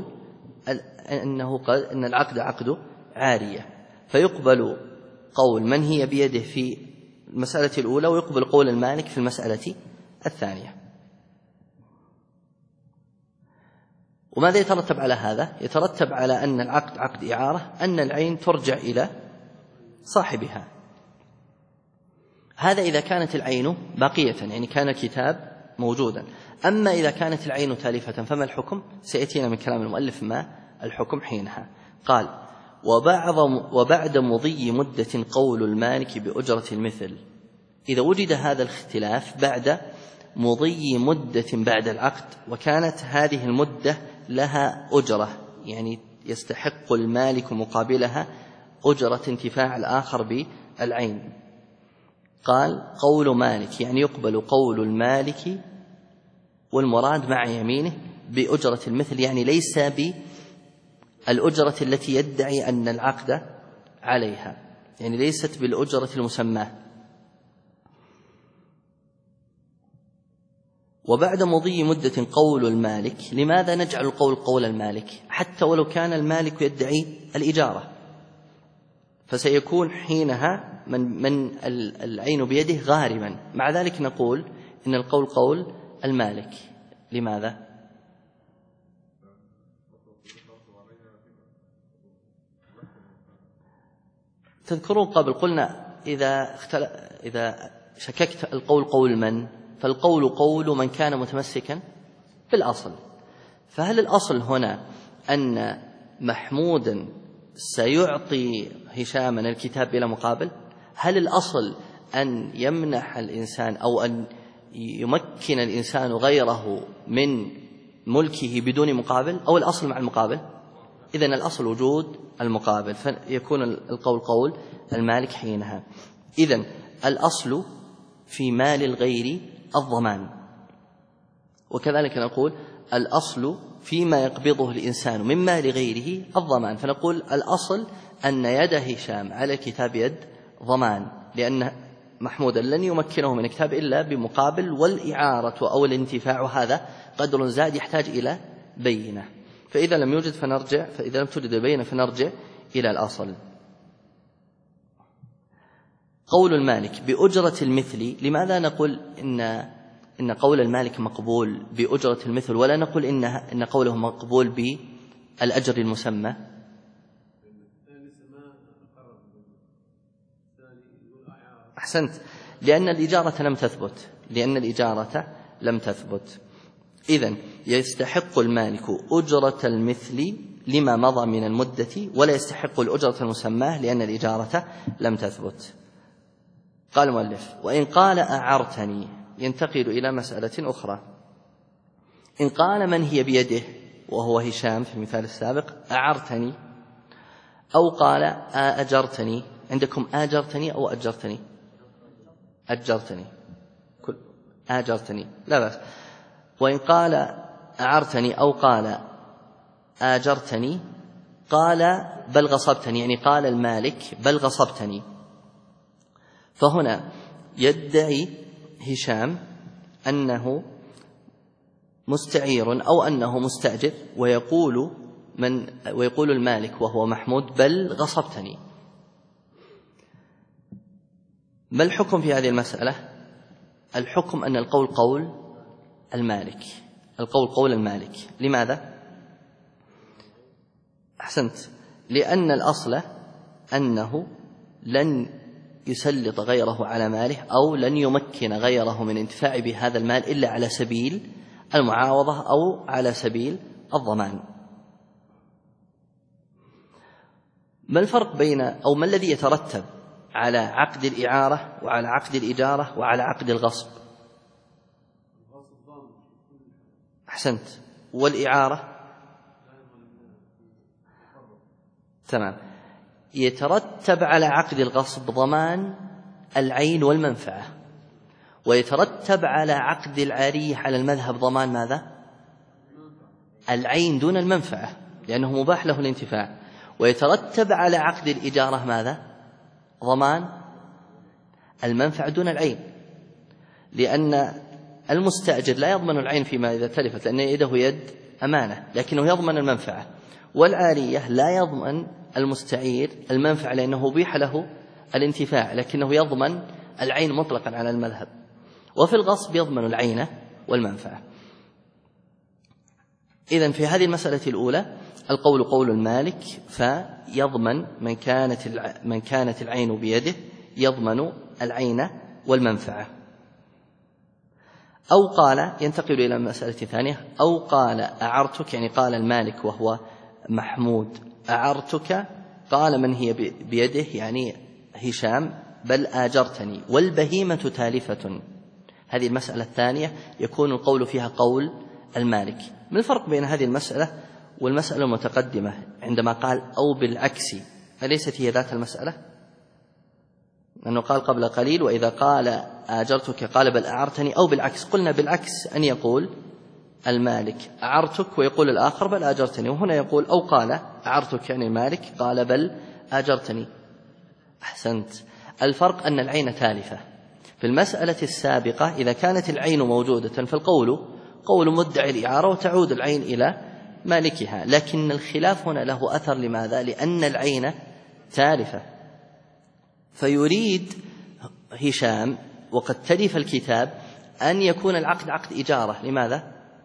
أن العقد عقد عارية، فيقبل قول من هي بيده في المسألة الأولى ويقبل قول المالك في المسألة الثانية. وماذا يترتب على هذا؟ يترتب على أن العقد عقد إعارة أن العين ترجع إلى صاحبها. هذا إذا كانت العين باقية، يعني كان الكتاب موجودا. أما إذا كانت العين تالفة فما الحكم؟ سيأتينا من كلام المؤلف ما الحكم حينها. قال: وبعد مضي مدة قول المالك بأجرة المثل. إذا وجد هذا الاختلاف بعد مضي مدة بعد العقد وكانت هذه المدة لها أجرة، يعني يستحق المالك مقابلها أجرة انتفاع الآخر بالعين، قال قول مالك يعني يقبل قول المالك والمراد مع يمينه بأجرة المثل، يعني ليس بالأجرة التي يدعي أن العقد عليها، يعني ليست بالأجرة المسماة. وبعد مضي مدة قول المالك، لماذا نجعل القول قول المالك حتى ولو كان المالك يدعي الإجارة؟ فسيكون حينها من العين بيده غارما، مع ذلك نقول إن القول قول المالك. لماذا؟ تذكرون قبل قلنا إذا شككت القول قول من، فالقول قول من كان متمسكا بالأصل. فهل الأصل هنا أن محمودا سيعطي هشاما الكتاب بلا مقابل؟ هل الأصل أن يمنح الإنسان أو أن يمكن الإنسان غيره من ملكه بدون مقابل، أو الأصل مع المقابل؟ إذن الأصل وجود المقابل، فيكون القول قول المالك حينها. إذن الأصل في مال الغير الضمان، وكذلك نقول الأصل فيما يقبضه الإنسان من مال غيره الضمان، فنقول الأصل أن يد هشام على الكتاب يد ضمان، لأن محمودا لن يمكنه من الكتاب إلا بمقابل، والإعارة أو الانتفاع هذا قدر زاد يحتاج إلى بينة. فإذا لم توجد بينة فنرجع إلى الأصل. قول المالك بأجرة المثل، لماذا نقول إن قول المالك مقبول بأجرة المثل ولا نقول إن قوله مقبول بالأجر المسمى؟ أحسنت، لأن الإجارة لم تثبت. إذن يستحق المالك أجرة المثل لما مضى من المدة، ولا يستحق الأجرة المسماة لأن الإجارة لم تثبت. قال المؤلف: وإن قال أعرتني، ينتقل إلى مسألة أخرى. إن قال من هي بيده وهو هشام في المثال السابق أعرتني، أو قال أجرتني. عندكم آجرتني أو أجرتني؟ آجرتني لا بأس. وإن قال أعرتني أو قال آجرتني، قال بل غصبتني، يعني قال المالك بل غصبتني. فهنا يدعي هشام أنه مستعير أو أنه مستأجر، ويقول المالك وهو محمود بل غصبتني. ما الحكم في هذه المسألة؟ الحكم أن القول قول المالك. لماذا؟ أحسنت، لأن الأصل أنه لن يسلط غيره على ماله أو لن يمكن غيره من انتفاع بهذا المال إلا على سبيل المعاوضة أو على سبيل الضمان. ما الفرق بين أو ما الذي يترتب على عقد الإعارة وعلى عقد الإجارة وعلى عقد الغصب؟ أحسنت. والإعارة؟ تمام. يترتب على عقد الغصب ضمان العين والمنفعة، ويترتب على عقد العارية على المذهب ضمان ماذا؟ العين دون المنفعة، لأنه مباح له الانتفاع. ويترتب على عقد الإجارة ماذا؟ ضمان المنفعة دون العين، لأن المستأجر لا يضمن العين فيما إذا تلفت، لأن يده يد أمانة، لكنه يضمن المنفعة. والعارية لا يضمن المستعير المنفعة لأنه أبيح له الانتفاع، لكنه يضمن العين مطلقا على المذهب. وفي الغصب يضمن العين والمنفعة. إذن في هذه المسألة الأولى القول قول المالك، فيضمن من كانت العين بيده يضمن العين والمنفعة. أو قال، ينتقل إلى المسألة الثانية، أو قال أعرتك، يعني قال المالك وهو محمود أعرتك قال من هي بيده يعني هشام بل آجرتني والبهيمة تالفة. هذه المسألة الثانية يكون القول فيها قول المالك. ما الفرق بين هذه المسألة والمسألة المتقدمة عندما قال أو بالعكس؟ أليست هي ذات المسألة؟ أنه قال قبل قليل وإذا قال آجرتك قال بل أعرتني، أو بالعكس. قلنا بالعكس أن يقول المالك أعرتك ويقول الآخر بل آجرتني، وهنا يقول أو قال أعرتك يعني المالك قال بل آجرتني. أحسنت. الفرق أن العين تالفة. في المسألة السابقة إذا كانت العين موجودة فالقول قول مدعي الإعارة وتعود العين إلى مالكها، لكن الخلاف هنا له أثر. لماذا؟ لأن العين تالفة، فيريد هشام وقد تلف الكتاب أن يكون العقد عقد إجارة. لماذا؟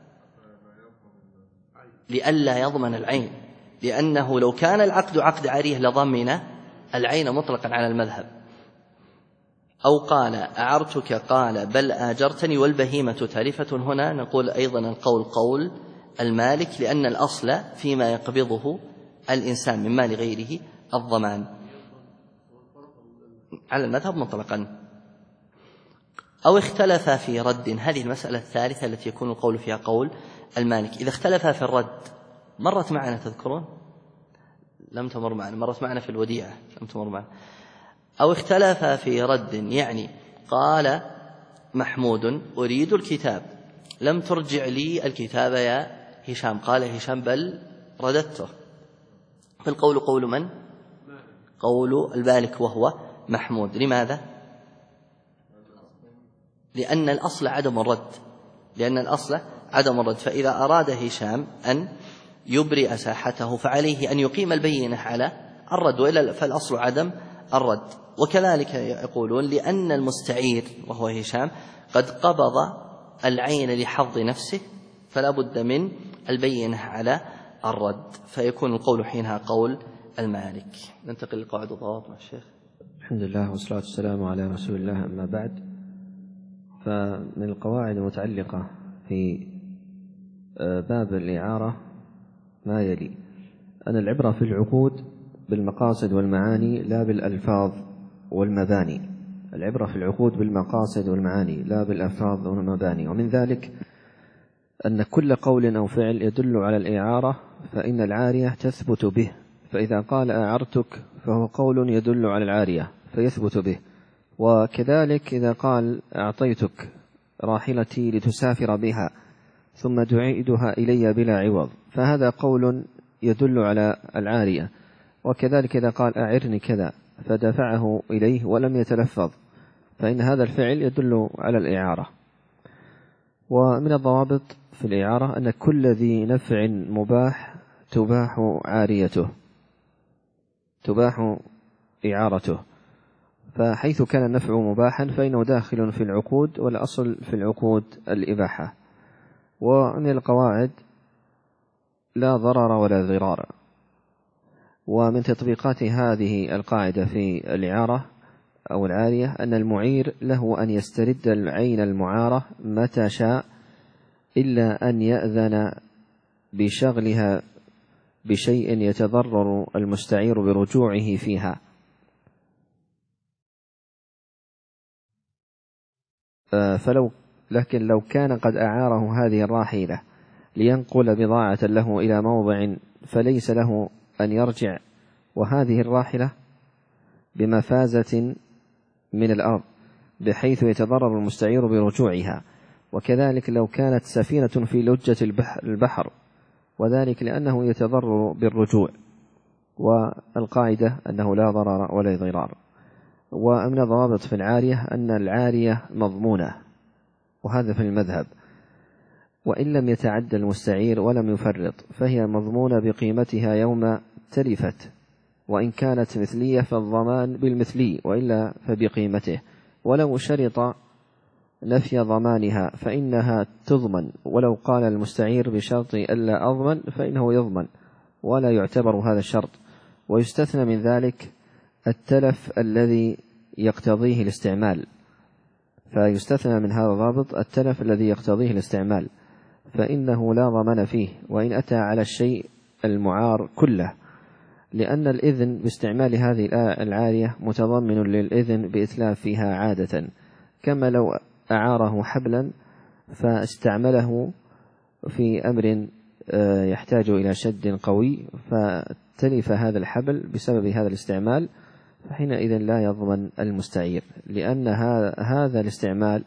لئلا يضمن العين، لأنه لو كان العقد عقد عارية لضمن العين مطلقا على المذهب. أو قال أعرتك قال بل آجرتني والبهيمة تالفة، هنا نقول أيضا القول قول المالك، لأن الأصل فيما يقبضه الإنسان من مال غيره الضمان على المذهب مطلقا. أو اختلف في رد، هذه المسألة الثالثة التي يكون القول فيها قول المالك. إذا اختلف في الرد مرت معنا، تذكرون؟ لم تمر معنا، مرت معنا في الوديعة، لم تمر معنا. أو اختلف في رد يعني قال محمود أريد الكتاب لم ترجع لي الكتاب يا هشام، قال هشام بل رددته، فالقول قول من؟ قول المالك وهو محمود. لماذا؟ لأن الأصل عدم الرد، لأن الأصل عدم الرد. فإذا أراد هشام أن يبرئ ساحته فعليه أن يقيم البينة على الرد، وإلا فالأصل عدم الرد. وكذلك يقولون لأن المستعير وهو هشام قد قبض العين لحظ نفسه فلا بد من البينة على الرد، فيكون القول حينها قول المالك. ننتقل لقواعد الضوابط مع الشيخ. الحمد لله والصلاة والسلام على رسول الله. أما بعد، فمن القواعد المتعلقة في باب الإعارة ما يلي: أن العبرة في العقود بالمقاصد والمعاني لا بالألفاظ والمباني. العبرة في العقود بالمقاصد والمعاني لا بالألفاظ والمباني. ومن ذلك أن كل قول أو فعل يدل على الإعارة فإن العارية تثبت به، فإذا قال أعرتك فهو قول يدل على العارية فيثبت به. وكذلك إذا قال أعطيتك راحلتي لتسافر بها ثم تعيدها إلي بلا عوض فهذا قول يدل على العارية. وكذلك إذا قال أعرني كذا فدفعه إليه ولم يتلفظ فإن هذا الفعل يدل على الإعارة. ومن الضوابط في الإعارة أن كل ذي نفع مباح تباح عاريته، تباح إعارته، فحيث كان النفع مباحا فإنه داخل في العقود، والأصل في العقود الإباحة. ومن القواعد لا ضرر ولا ضرار. ومن تطبيقات هذه القاعدة في الإعارة أو العارية أن المعير له أن يسترد العين المعارة متى شاء إلا أن يأذن بشغلها بشيء يتضرر المستعير برجوعه فيها. لكن لو كان قد أعاره هذه الراحلة لينقل بضاعة له إلى موضع فليس له أن يرجع، وهذه الراحلة بمفازة من الأرض بحيث يتضرر المستعير برجوعها. وكذلك لو كانت سفينة في لجة البحر، وذلك لأنه يتضرر بالرجوع. والقاعدة أنه لا ضرر ولا ضرار. ومن الضوابط في العارية أن العارية مضمونة، وهذا في المذهب، وإن لم يتعدى المستعير ولم يفرط فهي مضمونة بقيمتها يوم تلفت، وإن كانت مثلية فالضمان بالمثلي وإلا فبقيمته. ولو شرط نفي ضمانها فإنها تضمن، ولو قال المستعير بشرط ألا أضمن فإنه يضمن ولا يعتبر هذا الشرط. ويستثنى من ذلك التلف الذي يقتضيه الاستعمال، فيستثنى من هذا الضابط التلف الذي يقتضيه الاستعمال فإنه لا ضمان فيه وإن أتى على الشيء المعار كله. لأن الإذن باستعمال هذه العارية متضمن للإذن بإتلافها عادة، كما لو أعاره حبلا فاستعمله في أمر يحتاج إلى شد قوي فتلف هذا الحبل بسبب هذا الاستعمال، فحينئذ لا يضمن المستعير، لأن هذا الاستعمال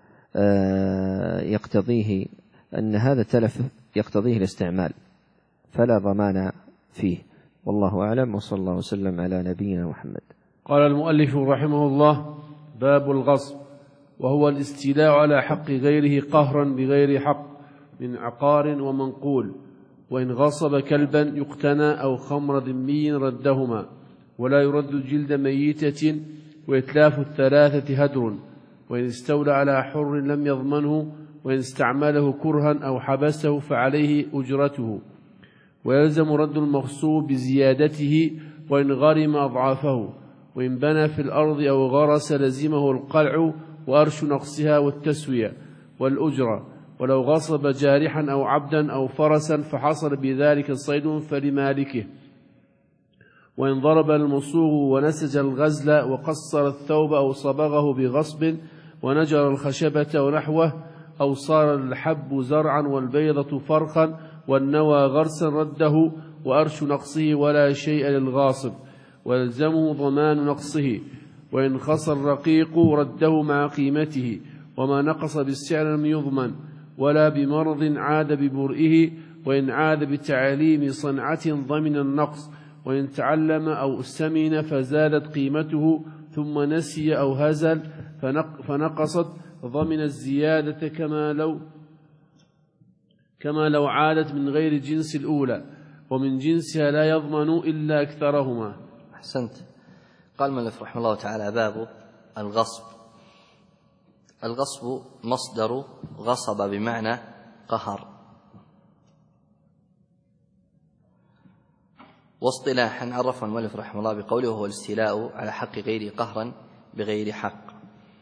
يقتضيه أن هذا التلف يقتضيه الاستعمال، فلا ضمان فيه. والله أعلم، وصلى الله وسلم على نبينا محمد. قال المؤلف رحمه الله: باب الغصب، وهو الاستيلاء على حق غيره قهرا بغير حق من عقار ومنقول، وإن غصب كلبا يقتنى أو خمر ذمي ردهما، ولا يرد جلد ميتة، وإتلاف الثلاثة هدر، وإن استولى على حر لم يضمنه، وإن استعمله كرها أو حبسه فعليه أجرته، ويلزم رد المغصوب بزيادته وإن غرم أضعافه، وإن بنى في الأرض أو غرس لزمه القلع وأرش نقصها والتسوية والأجرة، ولو غصب جارحا أو عبدا أو فرسا فحصل بذلك صيد فلمالكه، وإن ضرب المصوغ ونسج الغزل وقصر الثوب أو صبغه بغصب ونجر الخشبة ونحوه، أو صار الحب زرعا والبيضة فرخا والنوى غرسا رده وأرش نقصه ولا شيء للغاصب، ويلزمه ضمان نقصه، وإن خسر الرقيق رده مع قيمته، وما نقص بالسعر لم يضمن، ولا بمرض عاد ببرئه، وإن عاد بتعليم صنعة ضمن النقص، وإن تعلم أو سمن فزادت قيمته ثم نسي أو هزل فنقصت ضمن الزيادة كما لو عادت من غير جنس الأولى، ومن جنسها لا يضمن إلا أكثرهما. أحسنت. قال المؤلف رحمه الله تعالى: باب الغصب. الغصب مصدر غصب بمعنى قهر، واصطلاحا عرفه المؤلف رحمه الله بقوله: هو الاستيلاء على حق غيره قهرا بغير حق.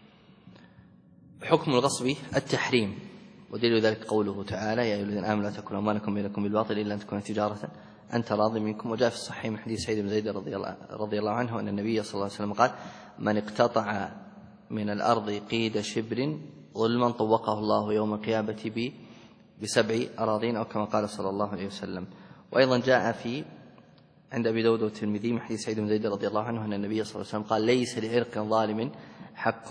حكم الغصب التحريم، ودليل ذلك قوله تعالى: يا أيها الذين آمنوا لا تأكلوا أموالكم بينكم بالباطل إلا أن تكون تجارة عن تراض منكم. وجاء في الصحيح من حديث سعيد بن زيد رضي الله عنه أن النبي صلى الله عليه وسلم قال: من اقتطع من الأرض قيد شبر ظلما طوقه الله يوم القيامة ب7 أراضين، أو كما قال صلى الله عليه وسلم. وأيضا جاء في عند أبي داود والترمذي من حديث سعيد بن زيد رضي الله عنه أن النبي صلى الله عليه وسلم قال: ليس لعرق ظالم حق.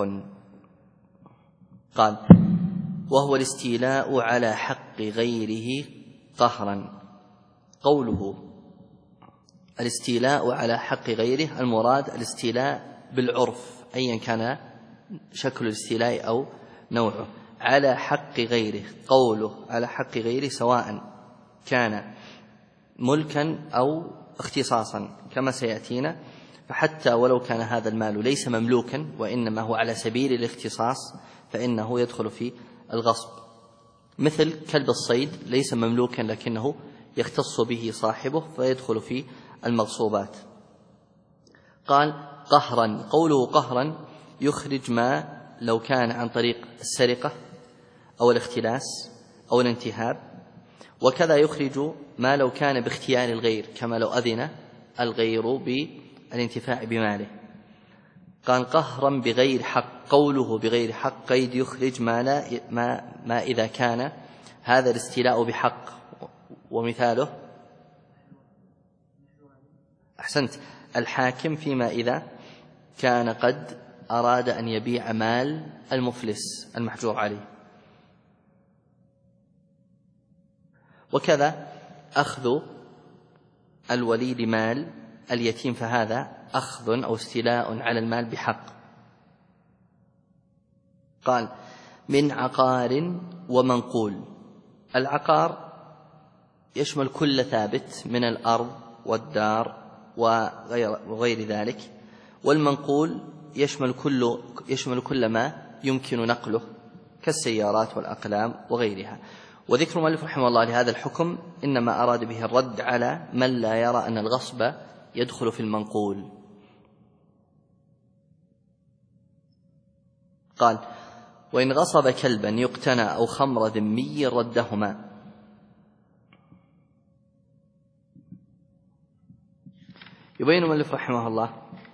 قال: وهو الاستيلاء على حق غيره قهرا. قوله الاستيلاء على حق غيره، المراد الاستيلاء بالعرف أيا كان شكل الاستيلاء أو نوعه على حق غيره. قوله على حق غيره سواء كان ملكا أو اختصاصا كما سيأتينا، فحتى ولو كان هذا المال ليس مملوكا وإنما هو على سبيل الاختصاص فإنه يدخل في الغصب، مثل كلب الصيد ليس مملوكا لكنه يختص به صاحبه فيدخل في المغصوبات. قال: قهرا. قوله قهرا يخرج ما لو كان عن طريق السرقة أو الاختلاس أو الانتهاب، وكذا يخرج ما لو كان باختيار الغير، كما لو أذن الغير بالانتفاع بماله. قال: قهرا بغير حق. قوله بغير حق قيد يخرج ما إذا كان هذا الاستيلاء بحق، ومثاله أحسنت الحاكم فيما إذا كان قد أراد أن يبيع مال المفلس المحجور عليه. وكذا أخذ الولي لمال اليتيم، فهذا أخذ أو استيلاء على المال بحق. قال: من عقار ومنقول. العقار يشمل كل ثابت من الأرض والدار وغير ذلك، والمنقول يشمل كل ما يمكن نقله كالسيارات والأقلام وغيرها. وذكر المؤلف رحمه الله لهذا الحكم إنما أراد به الرد على من لا يرى أن الغصب يدخل في المنقول. قال: وإن غصب كلبا يقتنى أو خمر ذمي ردهما. يبين المؤلف رحمه الله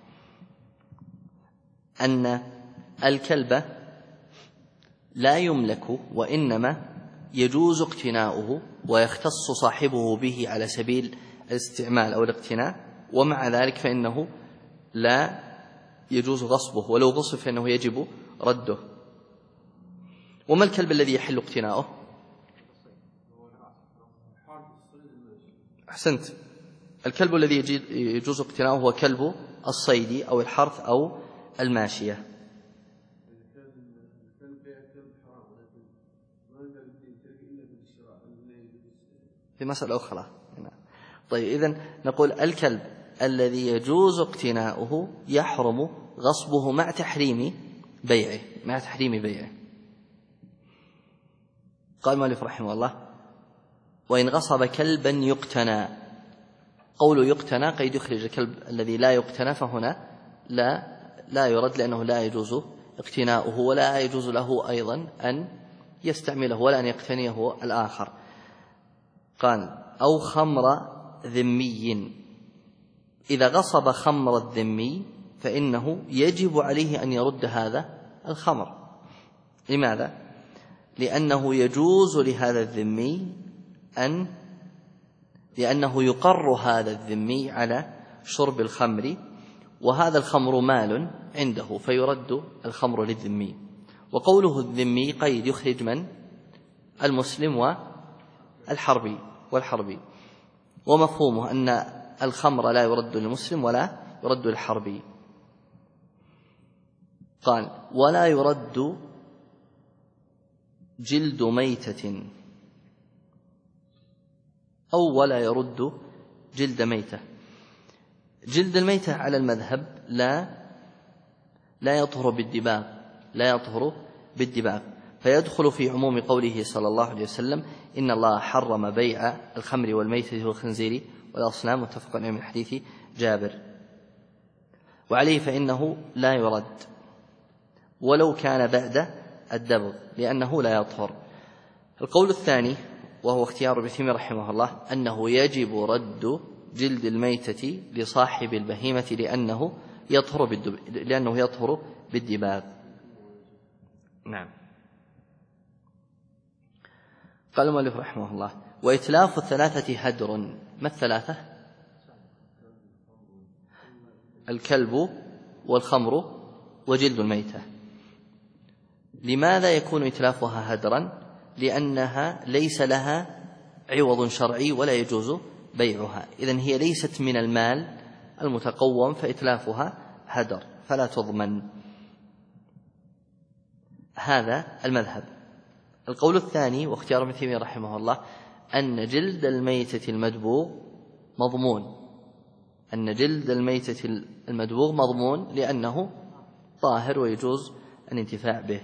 أن الكلب لا يملك، وإنما يجوز اقتناؤه ويختص صاحبه به على سبيل الاستعمال أو الاقتناء، ومع ذلك فإنه لا يجوز غصبه، ولو غصب فإنه يجب رده. وما الكلب الذي يحل اقتناؤه؟ أحسنت، الكلب الذي يجوز اقتناؤه هو كلب الصيد أو الحرث أو الماشية. في مسألة أخرى. طيب، إذن نقول الكلب الذي يجوز اقتناؤه يحرم غصبه مع تحريم بيعه. قال المؤلف رحمه الله: وإن غصب كلبا يقتنى. قول يقتنى قيد يخرج الكلب الذي لا يقتنى، فهنا لا يرد، لأنه لا يجوز اقتناؤه، ولا يجوز له أيضا أن يستعمله ولا أن يقتنيه الآخر. قال: أو خمر ذمي. إذا غصب خمر الذمي فإنه يجب عليه أن يرد هذا الخمر. لماذا؟ لأنه يجوز لهذا الذمي لأنه يقر هذا الذمي على شرب الخمر، وهذا الخمر مال عنده، فيرد الخمر للذمي. وقوله الذمي قيد يخرج من؟ المسلم والحربي، ومفهومه أن الخمر لا يرد للمسلم ولا يرد للحربي. قال: ولا يرد جلد ميتة، أو ولا يرد جلد ميتة. جلد الميتة على المذهب لا يطهر بالدباغ، فيدخل في عموم قوله صلى الله عليه وسلم: إن الله حرم بيع الخمر والميتة والخنزير والأصنام، متفق عليه من حديث جابر. وعليه فإنه لا يرد ولو كان بعد الدبغ، لأنه لا يطهر. القول الثاني، وهو اختيار ابن تيمية رحمه الله، أنه يجب رد جلد الميتة لصاحب البهيمة لأنه يطهر بالدباغ. نعم. قال المؤلف رحمه الله: وإتلاف الثلاثة هدر. ما الثلاثة؟ الكلب والخمر وجلد الميتة. لماذا يكون إتلافها هدرا؟ لأنها ليس لها عوض شرعي ولا يجوز بيعها، إذن هي ليست من المال المتقوم، فإتلافها هدر فلا تضمن. هذا المذهب. القول الثاني، واختيار ابن تيمية رحمه الله، أن جلد الميتة المدبوغ مضمون، لأنه طاهر ويجوز الانتفاع به.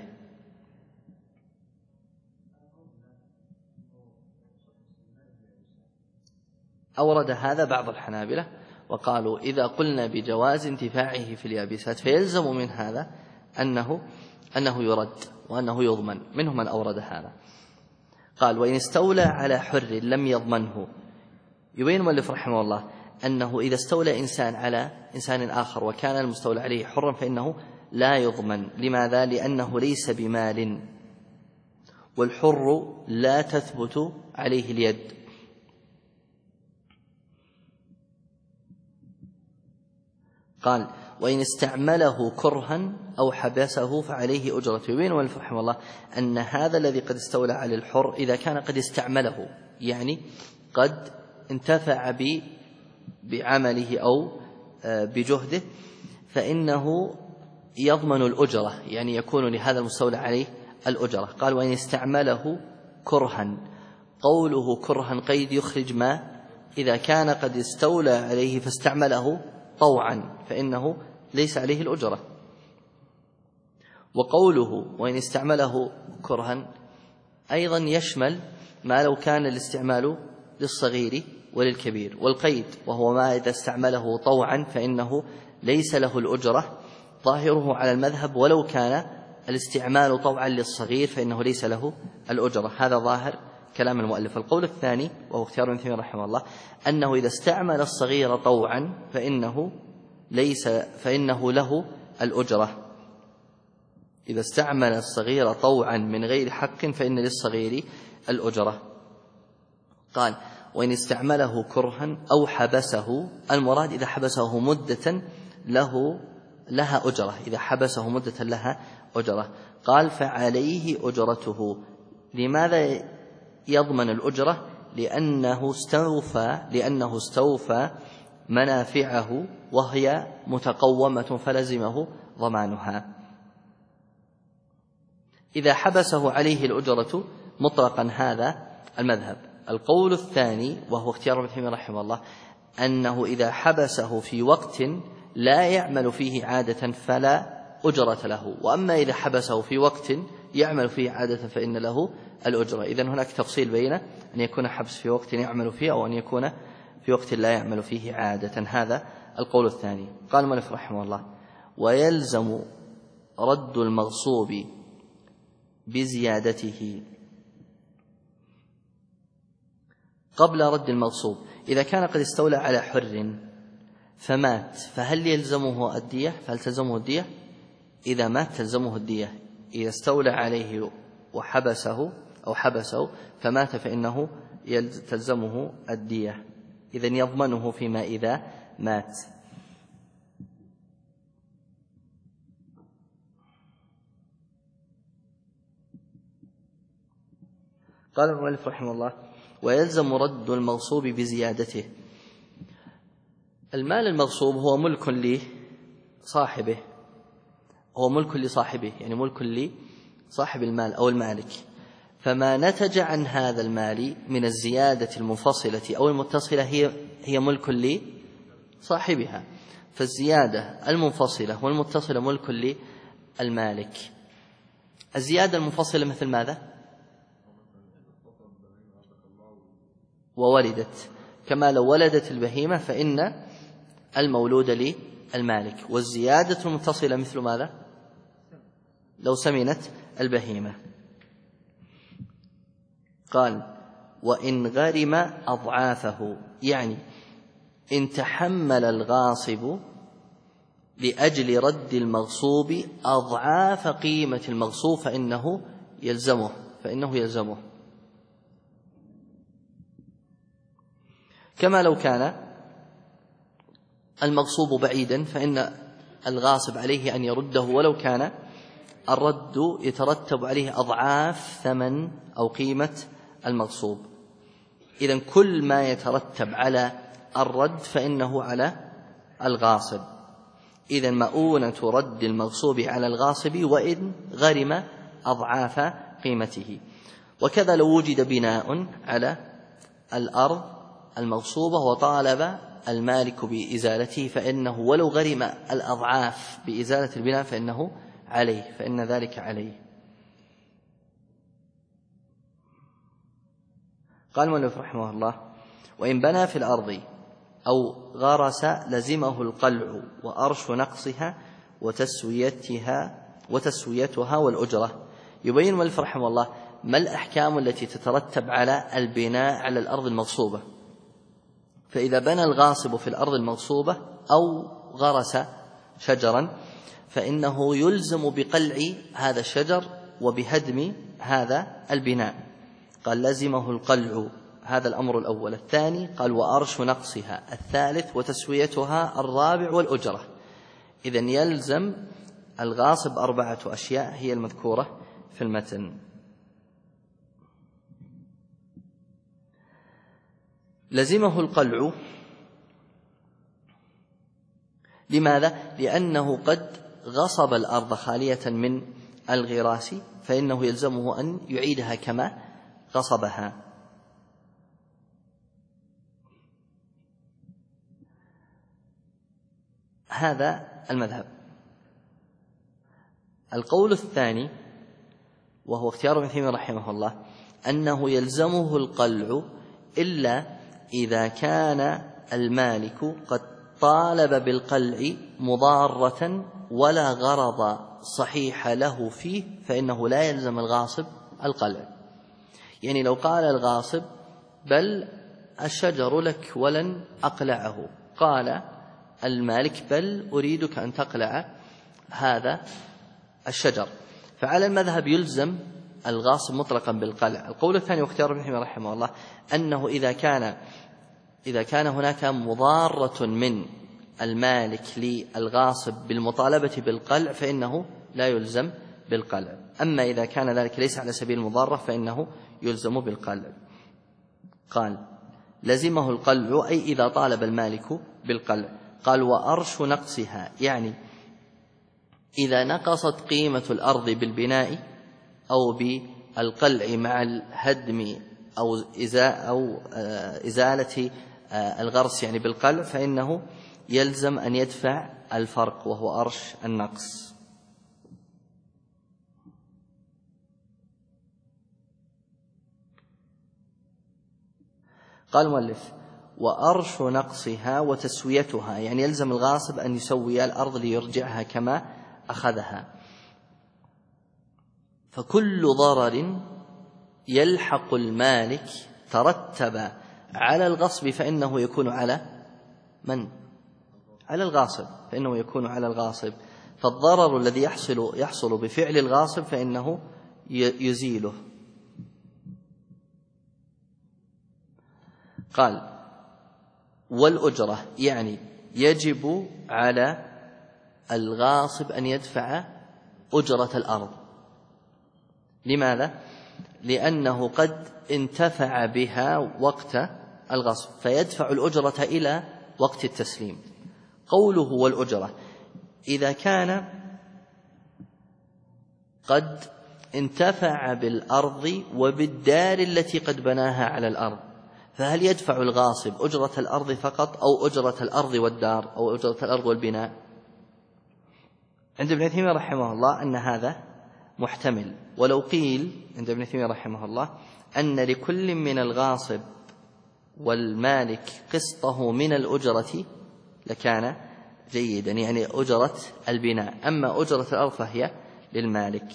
أورد هذا بعض الحنابلة وقالوا: إذا قلنا بجواز انتفاعه في اليابسات فيلزم من هذا أنه يرد وأنه يضمن. منهم من أورد هذا. قال: وإن استولى على حر لم يضمنه. يبين المؤلف رحمه الله أنه إذا استولى إنسان على إنسان آخر وكان المستولى عليه حرا فإنه لا يضمن. لماذا؟ لأنه ليس بمال، والحر لا تثبت عليه اليد. قال: وإن استعمله كرها أو حبسه فعليه أجرته. يبين المؤلف رحمه الله أن هذا الذي قد استولى على الحر إذا كان قد استعمله، يعني قد انتفع بعمله أو بجهده، فإنه يضمن الأجرة، يعني يكون لهذا المستولى عليه الأجرة. قال: وإن استعمله كرها. قوله كرها قيد يخرج ما إذا كان قد استولى عليه فاستعمله طوعا، فإنه ليس عليه الأجرة. وقوله وإن استعمله كرها أيضا يشمل ما لو كان الاستعمال للصغير وللكبير. والقيد وهو ما إذا استعمله طوعا فإنه ليس له الأجرة، ظاهره على المذهب ولو كان الاستعمال طوعا للصغير فإنه ليس له الأجرة. هذا ظاهر كلام المؤلف. القول الثاني وهو اختيار ابن تيمية رحمه الله أنه إذا استعمل الصغير طوعا فإنه له الأجرة. إذا استعمل الصغير طوعا من غير حق فإن للصغير الأجرة. قال وإن استعمله كرها أو حبسه، المراد إذا حبسه مدة لها أجرة، إذا حبسه مدة لها أجرة. قال فعليه أجرته. لماذا يضمن الأجرة؟ لأنه استوفى منافعه وهي متقومة فلزمه ضمانها. إذا حبسه عليه الأجرة مطلقا هذا المذهب. القول الثاني وهو اختيار ابن تيمية رحمه الله أنه إذا حبسه في وقت لا يعمل فيه عادة فلا أجرة له، وأما إذا حبسه في وقت يعمل فيه عادة فإن له الأجرة. إذن هناك تفصيل بين أن يكون حبس في وقت يعمل فيه أو أن يكون في وقت لا يعمل فيه عادة. هذا القول الثاني. قال المؤلف رحمه الله ويلزم رد المغصوب بزيادته قبل رد المغصوب. إذا كان قد استولى على حر فمات فهل يلزمه الدية؟ فهل تلزمه الدية؟ إذا مات تلزمه الدية. إذا استولى عليه وحبسه أو حبسه فمات فإنه تلزمه الدية، إذن يضمنه فيما إذا مات. قال المؤلف رحمه الله ويلزم رد المغصوب بزيادته. المال المغصوب هو ملك لصاحبه، يعني ملك لصاحب المال أو المالك، فما نتج عن هذا المال من الزيادة المنفصلة أو المتصلة هي ملك لصاحبها. فالزيادة المنفصلة والمتصلة ملك للمالك. الزيادة المنفصلة مثل ماذا؟ وولدت، كما لو ولدت البهيمة فإن المولود للمالك. والزيادة المتصلة مثل ماذا؟ لو سمنت البهيمة. قال وإن غرم أضعافه، يعني إن تحمل الغاصب لأجل رد المغصوب أضعاف قيمة المغصوب فإنه يلزمه. كما لو كان المغصوب بعيدا فإن الغاصب عليه أن يرده، ولو كان الرد يترتب عليه أضعاف ثمن أو قيمة المغصوب. إذن كل ما يترتب على الرد فإنه على الغاصب. إذن مؤونة رد المغصوب على الغاصب وإن غرم أضعاف قيمته. وكذا لو وجد بناء على الأرض المغصوبة وطالب المالك بإزالته فإنه ولو غرم الأضعاف بإزالة البناء فإن ذلك عليه. قال المؤلف رحمه الله وإن بنى في الأرض أو غرس لزمه القلع وأرش نقصها وتسويتها والأجرة. يبين المؤلف رحمه الله ما الأحكام التي تترتب على البناء على الأرض المغصوبة. فإذا بنى الغاصب في الأرض المغصوبة أو غرس شجرا فإنه يلزم بقلع هذا الشجر وبهدم هذا البناء. قال لزمه القلع، هذا الأمر الأول. الثاني قال وأرش نقصها. الثالث وتسويتها. الرابع والأجرة. إذن يلزم الغاصب 4 أشياء هي المذكورة في المتن. لزمه القلع. لماذا؟ لأنه قد غصب الأرض خالية من الغراس فإنه يلزمه أن يعيدها كما غصبها. هذا المذهب. القول الثاني وهو اختيار ابن تيمية رحمه الله أنه يلزمه القلع إلا إذا كان المالك قد طالب بالقلع مضارة ولا غرض صحيح له فيه فإنه لا يلزم الغاصب القلع. يعني لو قال الغاصب بل الشجر لك ولن أقلعه، قال المالك بل أريدك أن تقلع هذا الشجر، فعلى المذهب يلزم الغاصب مطلقا بالقلع. القول الثاني واختيار ابن تيمية رحمه الله أنه إذا كان هناك مضارة من المالك للغاصب بالمطالبة بالقلع فإنه لا يلزم بالقلع، أما إذا كان ذلك ليس على سبيل المضارة فإنه يلزم بالقلع. قال لزمه القلع أي إذا طالب المالك بالقلع. قال وأرش نقصها، يعني إذا نقصت قيمة الأرض بالبناء أو بالقلع مع الهدم أو إزالة الغرس يعني بالقلع، فإنه يلزم أن يدفع الفرق وهو أرش النقص. قال المؤلف وأرش نقصها وتسويتها، يعني يلزم الغاصب أن يسوي الأرض ليرجعها كما أخذها. فكل ضرر يلحق المالك ترتب على الغصب فإنه يكون على من؟ على الغاصب، فإنه يكون على الغاصب. فالضرر الذي يحصل بفعل الغاصب فإنه يزيله. قال والأجرة، يعني يجب على الغاصب أن يدفع أجرة الأرض. لماذا؟ لأنه قد انتفع بها وقت الغصب فيدفع الأجرة إلى وقت التسليم. قوله والأجرة إذا كان قد انتفع بالأرض وبالدار التي قد بناها على الأرض، فهل يدفع الغاصب أجرة الأرض فقط أو أجرة الأرض والدار أو أجرة الأرض والبناء؟ عند ابن تيمية رحمه الله أن هذا محتمل، ولو قيل عند ابن تيمية رحمه الله أن لكل من الغاصب والمالك قسطه من الأجرة لكان جيدا، يعني أجرة البناء، أما أجرة الأرض فهي للمالك.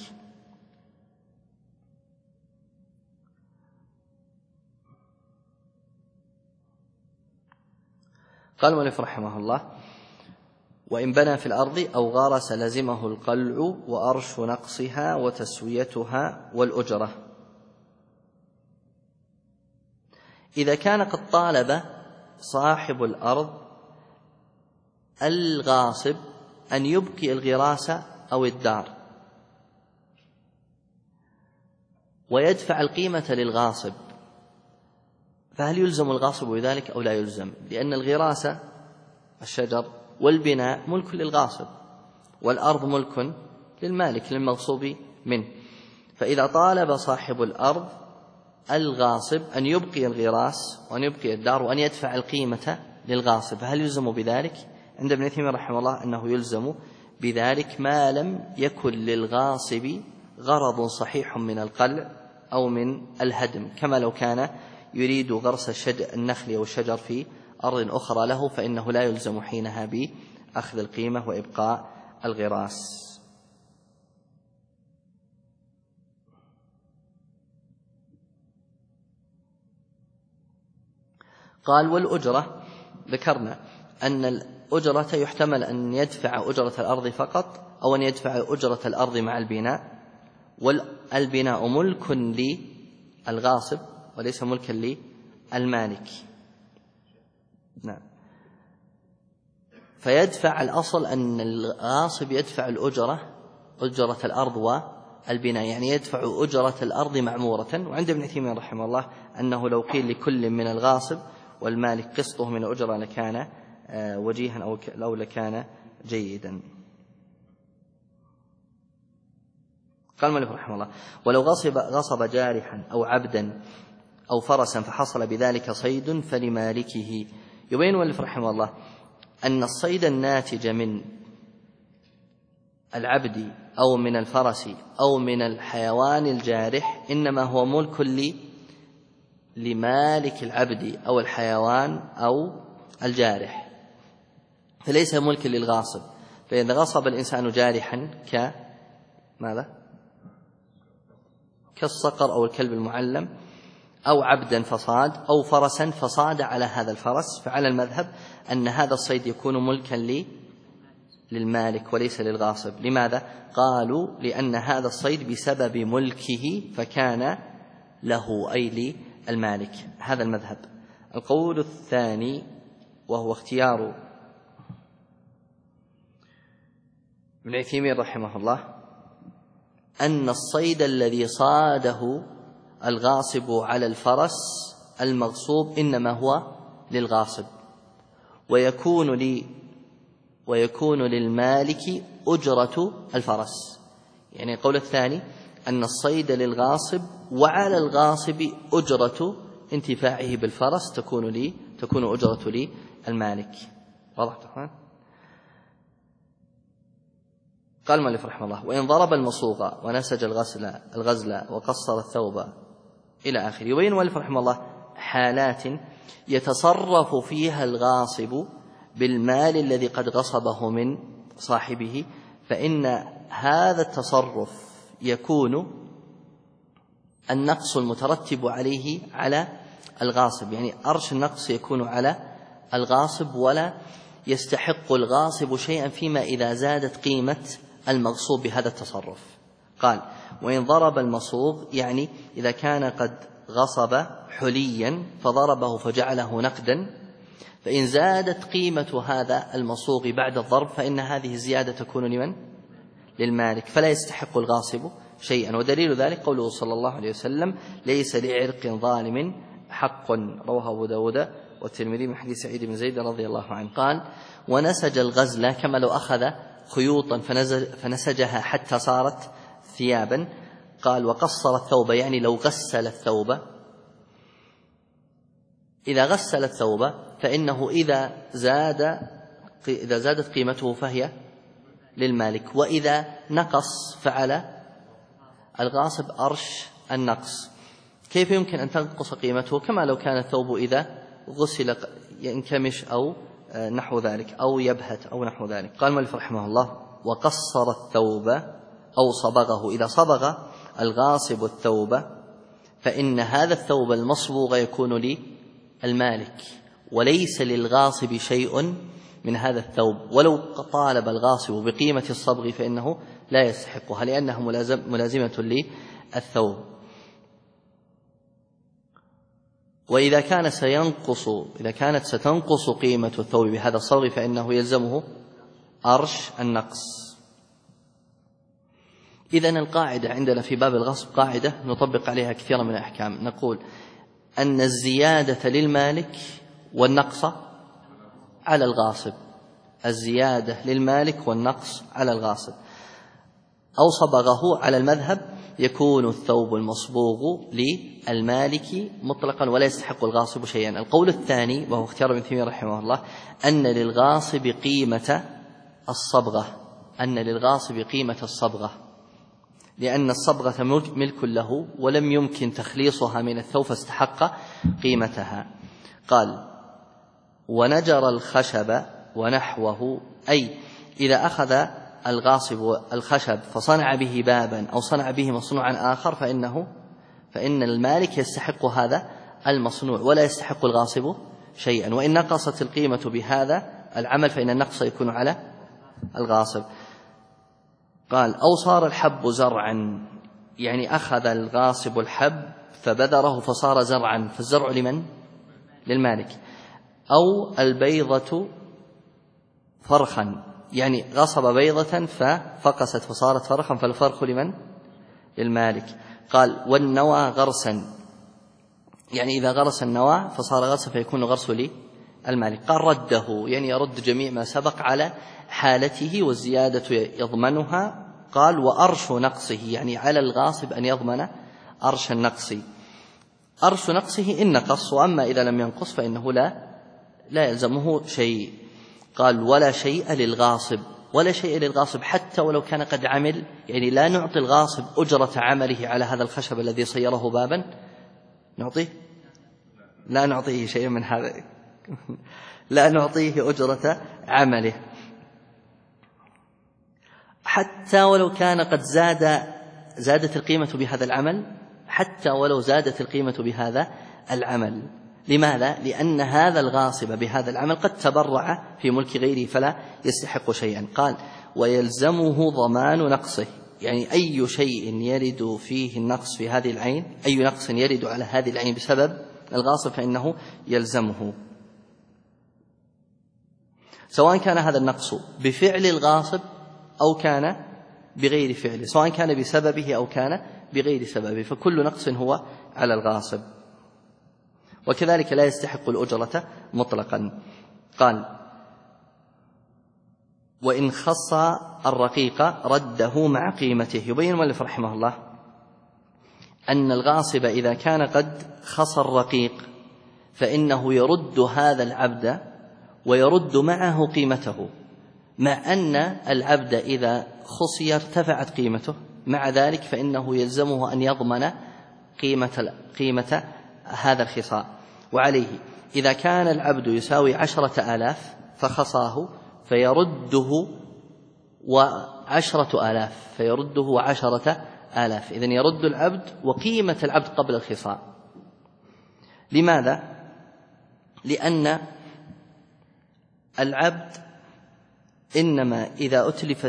قال المؤلف رحمه الله وإن بنى في الأرض أو غارس لزمه القلع وأرش نقصها وتسويتها والأجرة. إذا كان قد طالب صاحب الأرض الغاصب أن يبقي الغراس أو الدار ويدفع القيمة للغاصب، فهل يلزم الغاصب بذلك أو لا يلزم؟ لأن الغراس الشجر والبناء ملك للغاصب والأرض ملك للمالك للمغصوب منه، فإذا طالب صاحب الأرض الغاصب أن يبقي الغراس وأن يبقي الدار وأن يدفع القيمة للغاصب، هل يلزم بذلك؟ عند ابن تيمية رحمه الله أنه يلزم بذلك ما لم يكن للغاصب غرض صحيح من القلع أو من الهدم، كما لو كان يريد غرس النخل أو الشجر في أرض أخرى له، فإنه لا يلزم حينها بأخذ القيمة وإبقاء الغراس. قال والأجرة، ذكرنا أن الأجرة يحتمل أن يدفع أجرة الأرض فقط أو أن يدفع أجرة الأرض مع البناء، والبناء ملك للغاصب وليس ملكا للمالك. نعم. فيدفع الأصل أن الغاصب يدفع أجرة الأرض والبناء، يعني يدفع أجرة الأرض معمورة. وعند ابن تيمية رحمه الله أنه لو قيل لكل من الغاصب والمالك قسطه من الأجرة لكان وجيها أو لكان جيدا. قال المؤلف رحمه الله ولو غصب جارحا أو عبدا أو فرسا فحصل بذلك صيد فلمالكه. يبين المؤلف رحمه الله أن الصيد الناتج من العبد أو من الفرس أو من الحيوان الجارح إنما هو ملك لمالك العبد أو الحيوان أو الجارح، فليس ملك للغاصب. فإذا غصب الإنسان جارحا كالصقر أو الكلب المعلم أو عبدا فصاد أو فرسا فصاد على هذا الفرس، فعلى المذهب أن هذا الصيد يكون ملكا للمالك وليس للغاصب. لماذا؟ قالوا لأن هذا الصيد بسبب ملكه فكان له أي للمالك. هذا المذهب. القول الثاني وهو اختيار ابن عثيمين رحمه الله أن الصيد الذي صاده الغاصب على الفرس المغصوب إنما هو للغاصب، ويكون للمالك أجرة الفرس. يعني القول الثاني أن الصيد للغاصب وعلى الغاصب أجرة انتفاعه بالفرس تكون أجرة للمالك. واضح تفهم؟ قال المؤلف رحمه الله: وإن ضرب المصوغ ونسج الغزل وقصر الثوب إلى آخره. يبين المؤلف رحمه الله حالات يتصرف فيها الغاصب بالمال الذي قد غصبه من صاحبه، فإن هذا التصرف يكون النقص المترتب عليه على الغاصب، يعني أرش النقص يكون على الغاصب ولا يستحق الغاصب شيئا فيما إذا زادت قيمة المغصوب بهذا التصرف. قال: وإن ضرب المصوغ، يعني إذا كان قد غصب حليا فضربه فجعله نقدا، فإن زادت قيمة هذا المصوغ بعد الضرب فإن هذه الزيادة تكون لمن؟ للمالك، فلا يستحق الغاصب شيئا. ودليل ذلك قوله صلى الله عليه وسلم: ليس لعرق ظالم حق، رواه أبو داود والترمذي من حديث سعيد بن زيد رضي الله عنه. قال: ونسج الغزل كما لو أخذ خيوطا فنسجها حتى صارت ثيابا. قال: وقصر الثوب، يعني لو غسل الثوب. إذا غسل الثوب فإنه إذا زادت قيمته فهي للمالك، وإذا نقص فعلى الغاصب أرش النقص. كيف يمكن أن تنقص قيمته؟ كما لو كان الثوب إذا غسل ينكمش أو نحو ذلك أو يبهت أو نحو ذلك. قال المؤلف رحمه الله: وقصر الثوب أو صبغه. إذا صبغ الغاصب الثوب فإن هذا الثوب المصبوغ يكون للمالك وليس للغاصب شيء من هذا الثوب، ولو طالب الغاصب بقيمة الصبغ فإنه لا يستحقها لأنها ملازمة للثوب. وإذا كانت ستنقص قيمة الثوب بهذا الصبغ فإنه يلزمه أرش النقص. إذن القاعدة عندنا في باب الغصب قاعدة نطبق عليها كثيرا من الأحكام، نقول أن الزيادة للمالك والنقص على الغاصب، الزيادة للمالك والنقص على الغاصب. أو صبغه على المذهب يكون الثوب المصبوغ للمالك مطلقا ولا يستحق الغاصب شيئا. القول الثاني وهو اختيار ابن تيمية رحمه الله أن للغاصب قيمة الصبغة، لأن الصبغة ملك له ولم يمكن تخليصها من الثوب فاستحق قيمتها. قال: ونجر الخشب ونحوه، أي إذا أخذ الغاصب الخشب فصنع به بابا أو صنع به مصنوعا آخر فإن المالك يستحق هذا المصنوع ولا يستحق الغاصب شيئا، وإن نقصت القيمة بهذا العمل فإن النقص يكون على الغاصب. قال: أو صار الحب زرعا، يعني أخذ الغاصب الحب فبذره فصار زرعا، فالزرع لمن؟ للمالك. أو البيضة فرخا، يعني غصب بيضة ففقست فصارت فرخا فالفرخ لمن؟ للمالك. قال: والنوى غرسا، يعني إذا غرس النوى فصار غرسا فيكون غرس للمالك. قال: رده، يعني يرد جميع ما سبق على حالته والزيادة يضمنها. قال: وأرش نقصه، يعني على الغاصب أن يضمن أرش النقص. أرش نقصه إن نقص، وأما إذا لم ينقص فإنه لا يلزمه شيء. قال: ولا شيء للغاصب حتى ولو كان قد عمل، يعني لا نعطي الغاصب أجرة عمله على هذا الخشب الذي صيره بابا، لا نعطيه شيء من هذا لا نعطيه أجرة عمله حتى ولو كان قد زادت القيمة بهذا العمل، حتى ولو زادت القيمة بهذا العمل. لماذا؟ لأن هذا الغاصب بهذا العمل قد تبرع في ملك غيره فلا يستحق شيئا. قال ويلزمه ضمان نقصه، يعني أي شيء يرد فيه النقص في هذه العين، أي نقص يرد على هذه العين بسبب الغاصب فإنه يلزمه، سواء كان هذا النقص بفعل الغاصب أو كان بغير فعله، سواء كان بسببه أو كان بغير سببه، فكل نقص هو على الغاصب. وكذلك لا يستحق الأجرة مطلقا. قال وإن خص الرقيق رده مع قيمته. يبين المؤلف رحمه الله أن الغاصب إذا كان قد خص الرقيق فإنه يرد هذا العبد ويرد معه قيمته، مع أن العبد إذا خصي ارتفعت قيمته، مع ذلك فإنه يلزمه أن يضمن قيمة هذا الخصاء. وعليه إذا كان العبد يساوي 10,000 فخصاه فيرده 10,000 فيرده 10,000، إذن يرد العبد وقيمة العبد قبل الخصاء. لماذا؟ لأن العبد إنما إذا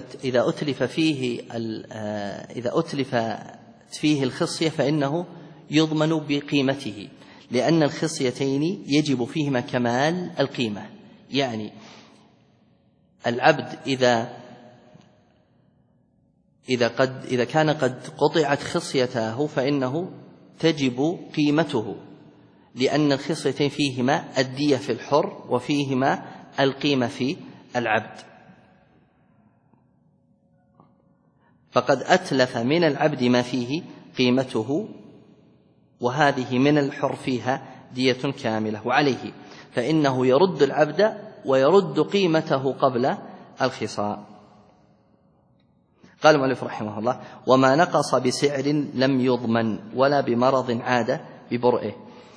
أتلفت فيه الخصية فإنه يضمن بقيمته، لأن الخصيتين يجب فيهما كمال القيمة. يعني العبد إذا كان قد قطعت خصيته فإنه تجب قيمته، لأن الخصيتين فيهما الدية في الحر وفيهما القيمة في العبد، فقد أتلف من العبد ما فيه قيمته، وهذه من الحر فيها دية كاملة. وعليه فإنه يرد العبد ويرد قيمته قبل الخصاء. قال المؤلف رحمه الله وما نقص بسعر لم يضمن ولا بمرض عاد ببرئه.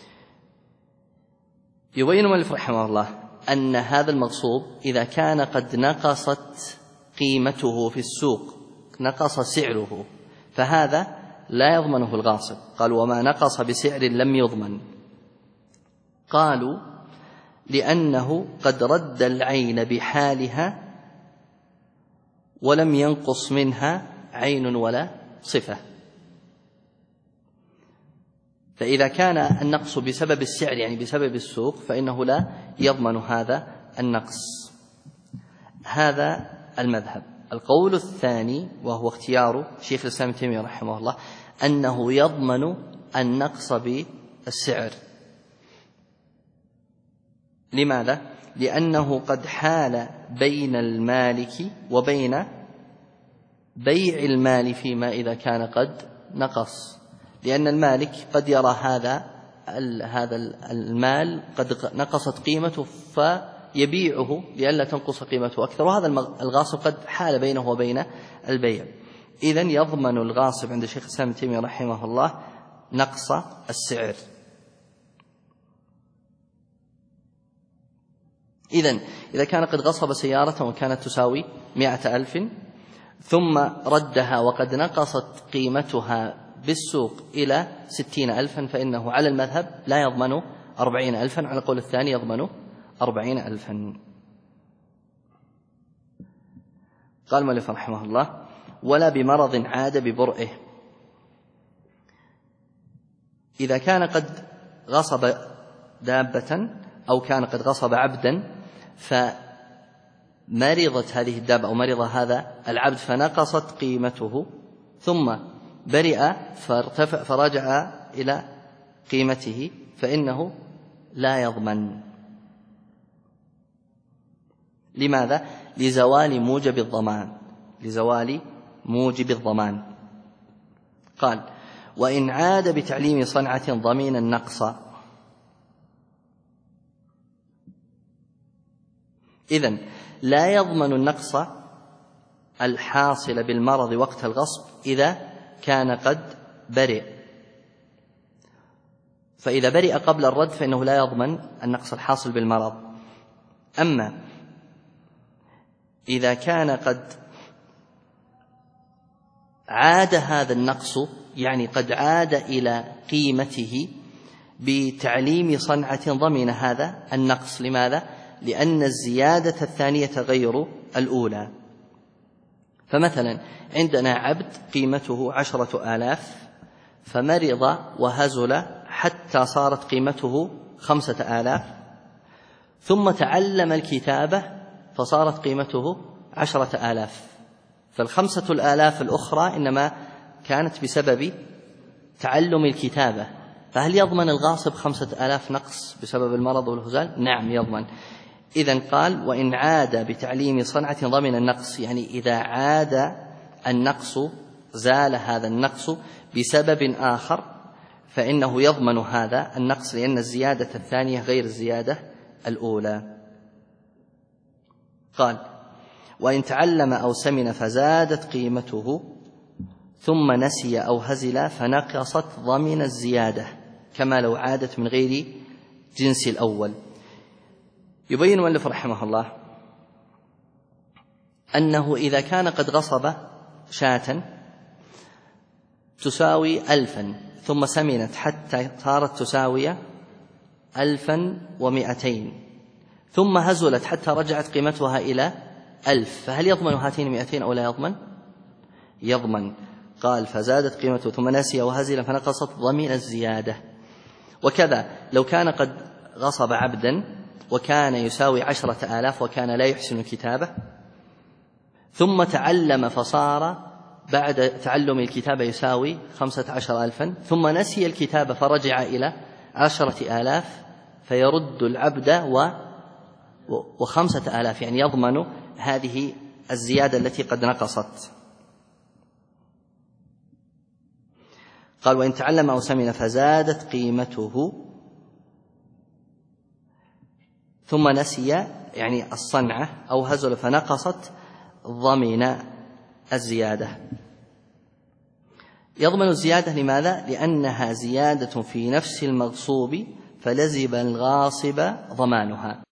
يبين المؤلف رحمه الله أن هذا المغصوب إذا كان قد نقصت قيمته في السوق، نقص سعره، فهذا لا يضمنه الغاصب. قال وما نقص بسعر لم يضمن، قالوا لأنه قد رد العين بحالها ولم ينقص منها عين ولا صفة. فإذا كان النقص بسبب السعر يعني بسبب السوق فإنه لا يضمن هذا النقص. هذا المذهب. القول الثاني وهو اختيار شيخ الإسلام ابن تيمية رحمه الله أنه يضمن النقص بالسعر. لماذا؟ لأنه قد حال بين المالك وبين بيع المال فيما إذا كان قد نقص، لأن المالك قد يرى هذا المال قد نقصت قيمته فيبيعه لئلا تنقص قيمته أكثر، وهذا الغاصب قد حال بينه وبين البيع. إذن يضمن الغاصب عند شيخ الإسلام ابن تيمية رحمه الله نقص السعر. إذن إذا كان قد غصب سيارة وكانت تساوي 100,000 ثم ردها وقد نقصت قيمتها بالسوق إلى 60,000 فإنه على المذهب لا يضمن 40,000، على القول الثاني يضمن 40,000. قال المؤلف رحمه الله ولا بمرض عاد ببرئه. إذا كان قد غصب دابة أو كان قد غصب عبدا فمرضت هذه الدابة أو مرض هذا العبد فنقصت قيمته ثم برئ فرجع إلى قيمته فإنه لا يضمن. لماذا؟ لزوال موجب الضمان. قال وإن عاد بتعليم صنعة ضمين النقص. إذن لا يضمن النقص الحاصل بالمرض وقت الغصب إذا كان قد برئ، فإذا برئ قبل الرد فإنه لا يضمن النقص الحاصل بالمرض. أما إذا كان قد عاد هذا النقص يعني قد عاد إلى قيمته بتعليم صنعة ضمن هذا النقص. لماذا؟ لأن الزيادة الثانية غير الأولى. فمثلا عندنا عبد قيمته 10,000 فمرض وهزل حتى صارت قيمته 5,000، ثم تعلم الكتابة فصارت قيمته 10,000، ف5,000 الأخرى إنما كانت بسبب تعلم الكتابة. فهل يضمن الغاصب 5,000 نقص بسبب المرض والهزال؟ نعم يضمن. إذن قال وإن عاد بتعليم صنعة ضمن النقص، يعني إذا عاد النقص زال هذا النقص بسبب آخر فإنه يضمن هذا النقص، لأن الزيادة الثانية غير الزيادة الأولى. قال وإن تعلم أو سمن فزادت قيمته ثم نسي أو هزل فنقصت ضمن الزيادة كما لو عادت من غير جنس الأول. يبين المؤلف رحمه الله أنه إذا كان قد غصب شاة تساوي 1000 ثم سمنت حتى صارت تساوي 1200 ثم هزلت حتى رجعت قيمتها إلى 1000، فهل يضمن هاتين 200 أو لا يضمن؟ يضمن. قال فزادت قيمته ثم نسي وهزل فنقصت ضمن الزيادة. وكذا لو كان قد غصب عبدا وكان يساوي 10,000 وكان لا يحسن الكتابة ثم تعلم فصار بعد تعلم الكتابة يساوي 15,000 ثم نسي الكتابة فرجع إلى 10,000 فيرد العبد 5,000، يعني يضمن هذه الزيادة التي قد نقصت. قال وإن تعلم أو سمن فزادت قيمته ثم نسي يعني الصنعة أو هزل فنقصت ضمن الزيادة. يضمن الزيادة لماذا؟ لأنها زيادة في نفس المغصوب فلزم الغاصب ضمانها.